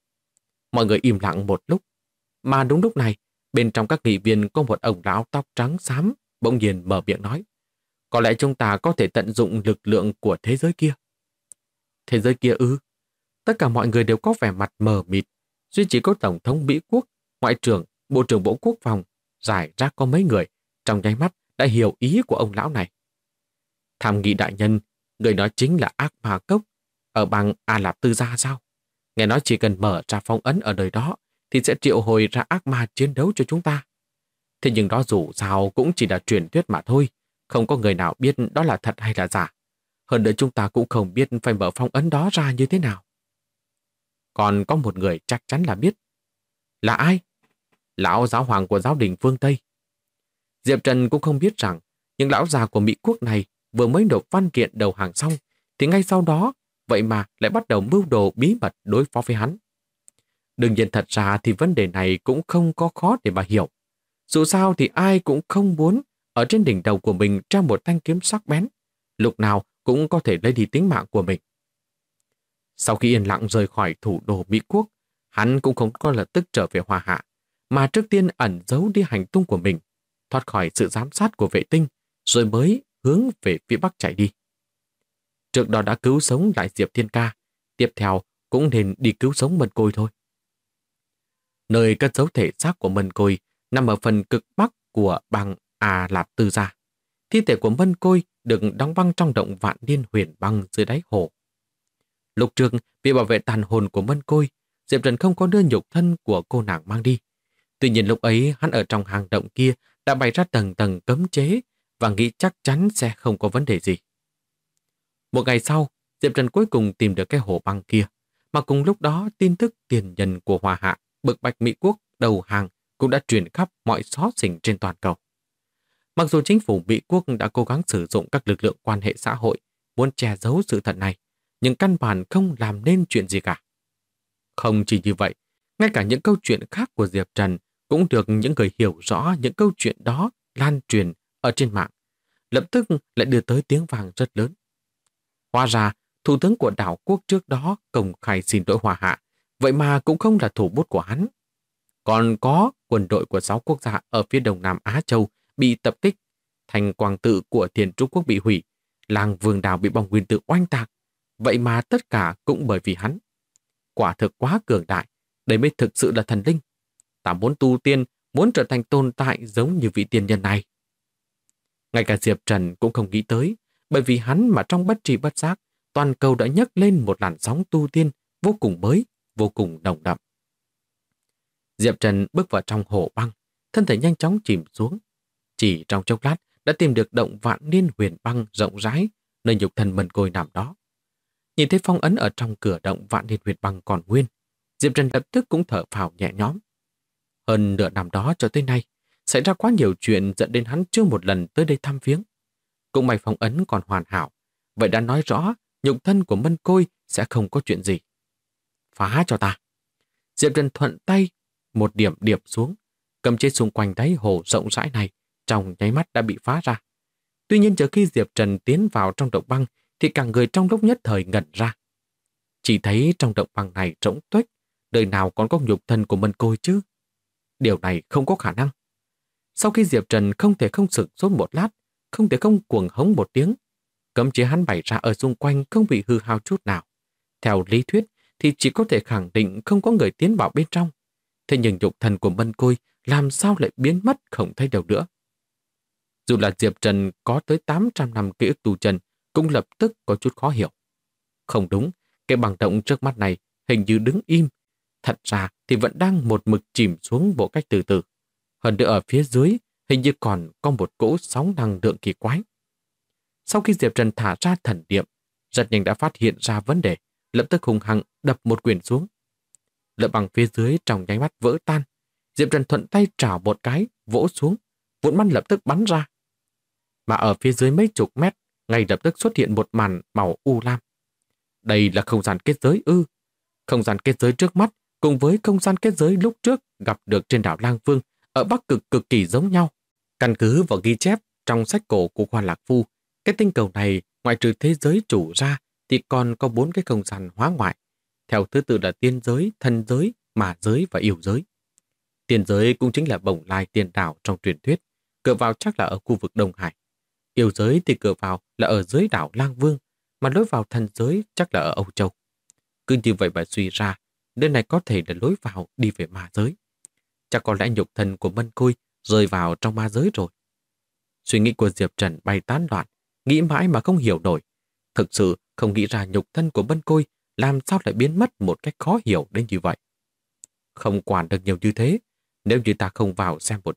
Mọi người im lặng một lúc. Mà đúng lúc này, bên trong các nghị viên có một ông lão tóc trắng xám bỗng nhiên mở miệng nói. Có lẽ chúng ta có thể tận dụng lực lượng của thế giới kia. Thế giới kia ư? Tất cả mọi người đều có vẻ mặt mờ mịt. Duy chỉ có Tổng thống Mỹ Quốc, Ngoại trưởng, Bộ trưởng Bộ Quốc phòng, giải rác có mấy người, trong nháy mắt đã hiểu ý của ông lão này. Tham nghị đại nhân, người nói chính là ác ma cốc, ở bang A Lạp Tư Gia sao? Nghe nói chỉ cần mở ra phong ấn ở đời đó, thì sẽ triệu hồi ra ác ma chiến đấu cho chúng ta. Thế nhưng đó dù sao cũng chỉ là truyền thuyết mà thôi, không có người nào biết đó là thật hay là giả. Hơn nữa chúng ta cũng không biết phải mở phong ấn đó ra như thế nào. Còn có một người chắc chắn là biết. Là ai? Lão giáo hoàng của giáo đình phương Tây. Diệp Trần cũng không biết rằng những lão già của Mỹ quốc này vừa mới nộp văn kiện đầu hàng xong, thì ngay sau đó, vậy mà lại bắt đầu mưu đồ bí mật đối phó với hắn. Đương nhiên thật ra thì vấn đề này cũng không có khó để mà hiểu. Dù sao thì ai cũng không muốn ở trên đỉnh đầu của mình treo một thanh kiếm sắc bén, lúc nào cũng có thể lấy đi tính mạng của mình. Sau khi yên lặng rời khỏi thủ đô Mỹ quốc, hắn cũng không có lập tức trở về Hoa Hạ, mà trước tiên ẩn giấu đi hành tung của mình, thoát khỏi sự giám sát của vệ tinh, rồi mới hướng về phía Bắc chạy đi. Trước đó đã cứu sống lại Diệp Thiên Ca, tiếp theo cũng nên đi cứu sống Mân Côi thôi. Nơi cất giấu thể xác của Mân Côi nằm ở phần cực bắc của bang Ả Lạp Tư Gia. Thi thể của Mân Côi được đóng băng trong động vạn niên huyền băng dưới đáy hồ. Lúc trước, vì bảo vệ tàn hồn của Mân Côi, Diệp Trần không có đưa nhục thân của cô nàng mang đi. Tuy nhiên lúc ấy hắn ở trong hang động kia đã bày ra tầng tầng cấm chế và nghĩ chắc chắn sẽ không có vấn đề gì. Một ngày sau, Diệp Trần cuối cùng tìm được cái hồ băng kia, mà cùng lúc đó tin tức tiền nhân của Hoa Hạ, bực bạch Mỹ quốc đầu hàng cũng đã truyền khắp mọi xó xỉnh trên toàn cầu. Mặc dù chính phủ Mỹ quốc đã cố gắng sử dụng các lực lượng quan hệ xã hội muốn che giấu sự thật này, nhưng căn bản không làm nên chuyện gì cả. Không chỉ như vậy, ngay cả những câu chuyện khác của Diệp Trần cũng được những người hiểu rõ những câu chuyện đó lan truyền ở trên mạng, lập tức lại đưa tới tiếng vang rất lớn. Hóa ra, thủ tướng của đảo quốc trước đó công khai xin lỗi Hoa Hạ, vậy mà cũng không là thủ bút của hắn. Còn có quân đội của 6 quốc gia ở phía đông nam Á Châu bị tập kích, thành quang tự của Thiên Trung Quốc bị hủy, làng Vương Đào bị bom nguyên tử oanh tạc, vậy mà tất cả cũng bởi vì hắn. Quả thực quá cường đại, đây mới thực sự là thần linh. Ta muốn tu tiên, muốn trở thành tồn tại giống như vị tiên nhân này. Ngay cả Diệp Trần cũng không nghĩ tới, bởi vì hắn mà trong bất tri bất giác, toàn cầu đã nhấc lên một làn sóng tu tiên vô cùng mới, vô cùng nồng đậm. Diệp Trần bước vào trong hồ băng, thân thể nhanh chóng chìm xuống. Chỉ trong chốc lát đã tìm được động vạn niên huyền băng rộng rãi, nơi nhục thân Mân Côi nằm đó. Nhìn thấy phong ấn ở trong cửa động vạn niên huyền băng còn nguyên, Diệp Trần lập tức cũng thở phào nhẹ nhõm. Hơn nửa năm đó cho tới nay, xảy ra quá nhiều chuyện dẫn đến hắn chưa một lần tới đây thăm viếng. Cũng may phong ấn còn hoàn hảo, vậy đã nói rõ nhục thân của Mân Côi sẽ không có chuyện gì. Phá cho ta. Diệp Trần thuận tay một điểm điệp xuống, cầm chế xung quanh đáy hồ rộng rãi này trong nháy mắt đã bị phá ra. Tuy nhiên chờ khi Diệp Trần tiến vào trong động băng thì cả người trong lúc nhất thời ngẩn ra. Chỉ thấy trong động băng này trống tuếch, đời nào còn có nhục thân của Mân Côi chứ? Điều này không có khả năng. Sau khi Diệp Trần không thể không sửng sốt một lát, không thể không cuồng hống một tiếng, cấm chế hắn bày ra ở xung quanh không bị hư hao chút nào. Theo lý thuyết thì chỉ có thể khẳng định không có người tiến vào bên trong. Thế nhưng nhục thân của Mân Côi làm sao lại biến mất không thấy đâu nữa. Dù là Diệp Trần có tới 800 năm ký ức tu chân, cũng lập tức có chút khó hiểu. Không đúng, cái bằng động trước mắt này hình như đứng im. Thật ra thì vẫn đang một mực chìm xuống bộ cách từ từ. Hơn nữa ở phía dưới hình như còn có một cỗ sóng năng lượng kỳ quái. Sau khi Diệp Trần thả ra thần niệm, rất nhanh đã phát hiện ra vấn đề, lập tức hùng hăng đập một quyền xuống. Lớp bằng phía dưới trong nháy mắt vỡ tan. Diệp Trần thuận tay trảo một cái, vỗ xuống, vụn băng lập tức bắn ra. Mà ở phía dưới mấy chục mét, ngay lập tức xuất hiện một màn màu u lam. Đây là không gian kết giới ư? Không gian kết giới trước mắt cùng với không gian kết giới lúc trước gặp được trên đảo Lang Vương ở Bắc Cực cực kỳ giống nhau. Căn cứ vào ghi chép trong sách cổ của Hoa Lạc Phu, cái tinh cầu này ngoại trừ thế giới chủ ra thì còn có 4 cái không gian hóa ngoại. Theo thứ tự là tiên giới, thần giới, ma giới và yêu giới. Tiên giới cũng chính là Bồng Lai Tiên Đảo trong truyền thuyết, cửa vào chắc là ở khu vực Đông Hải. Yêu giới thì cửa vào là ở dưới đảo Lang Vương, mà lối vào thần giới chắc là ở Âu Châu. Cứ như vậy mà suy ra, nơi này có thể là lối vào đi về ma giới. Chắc có lẽ nhục thân của Mân Côi rơi vào trong ma giới rồi. Suy nghĩ của Diệp Trần bay tán loạn, nghĩ mãi mà không hiểu nổi. Thực sự không nghĩ ra nhục thân của Mân Côi làm sao lại biến mất một cách khó hiểu đến như vậy. Không quản được nhiều như thế, nếu như ta không vào xem một chút,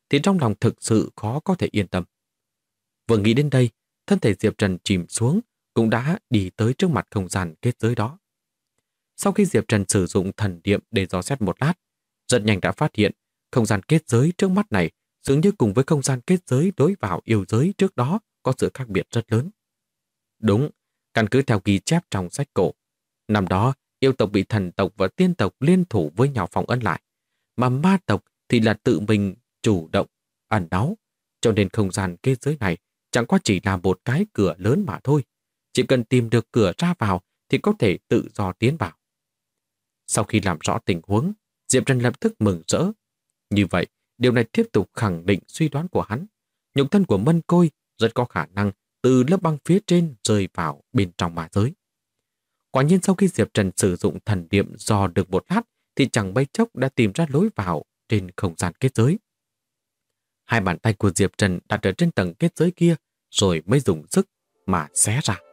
thì trong lòng thực sự khó có thể yên tâm. Vừa nghĩ đến đây, thân thể Diệp Trần chìm xuống, cũng đã đi tới trước mặt không gian kết giới đó. Sau khi Diệp Trần sử dụng thần niệm để dò xét một lát, rất nhanh đã phát hiện không gian kết giới trước mắt này dường như cùng với không gian kết giới đối vào yêu giới trước đó có sự khác biệt rất lớn. Đúng, căn cứ theo ghi chép trong sách cổ, năm đó yêu tộc bị thần tộc và tiên tộc liên thủ với nhau phong ấn lại, mà ma tộc thì là tự mình chủ động ẩn náu, cho nên không gian kết giới này chẳng qua chỉ là một cái cửa lớn mà thôi. Chỉ cần tìm được cửa ra vào thì có thể tự do tiến vào. Sau khi làm rõ tình huống, Diệp Trần lập tức mừng rỡ. Như vậy, điều này tiếp tục khẳng định suy đoán của hắn. Nhục thân của Mân Côi rất có khả năng từ lớp băng phía trên rơi vào bên trong ma giới. Quả nhiên sau khi Diệp Trần sử dụng thần niệm dò được một lát thì chẳng mấy chốc đã tìm ra lối vào trên không gian kết giới. Hai bàn tay của Diệp Trần đặt ở trên tầng kết giới kia rồi mới dùng sức mà xé ra.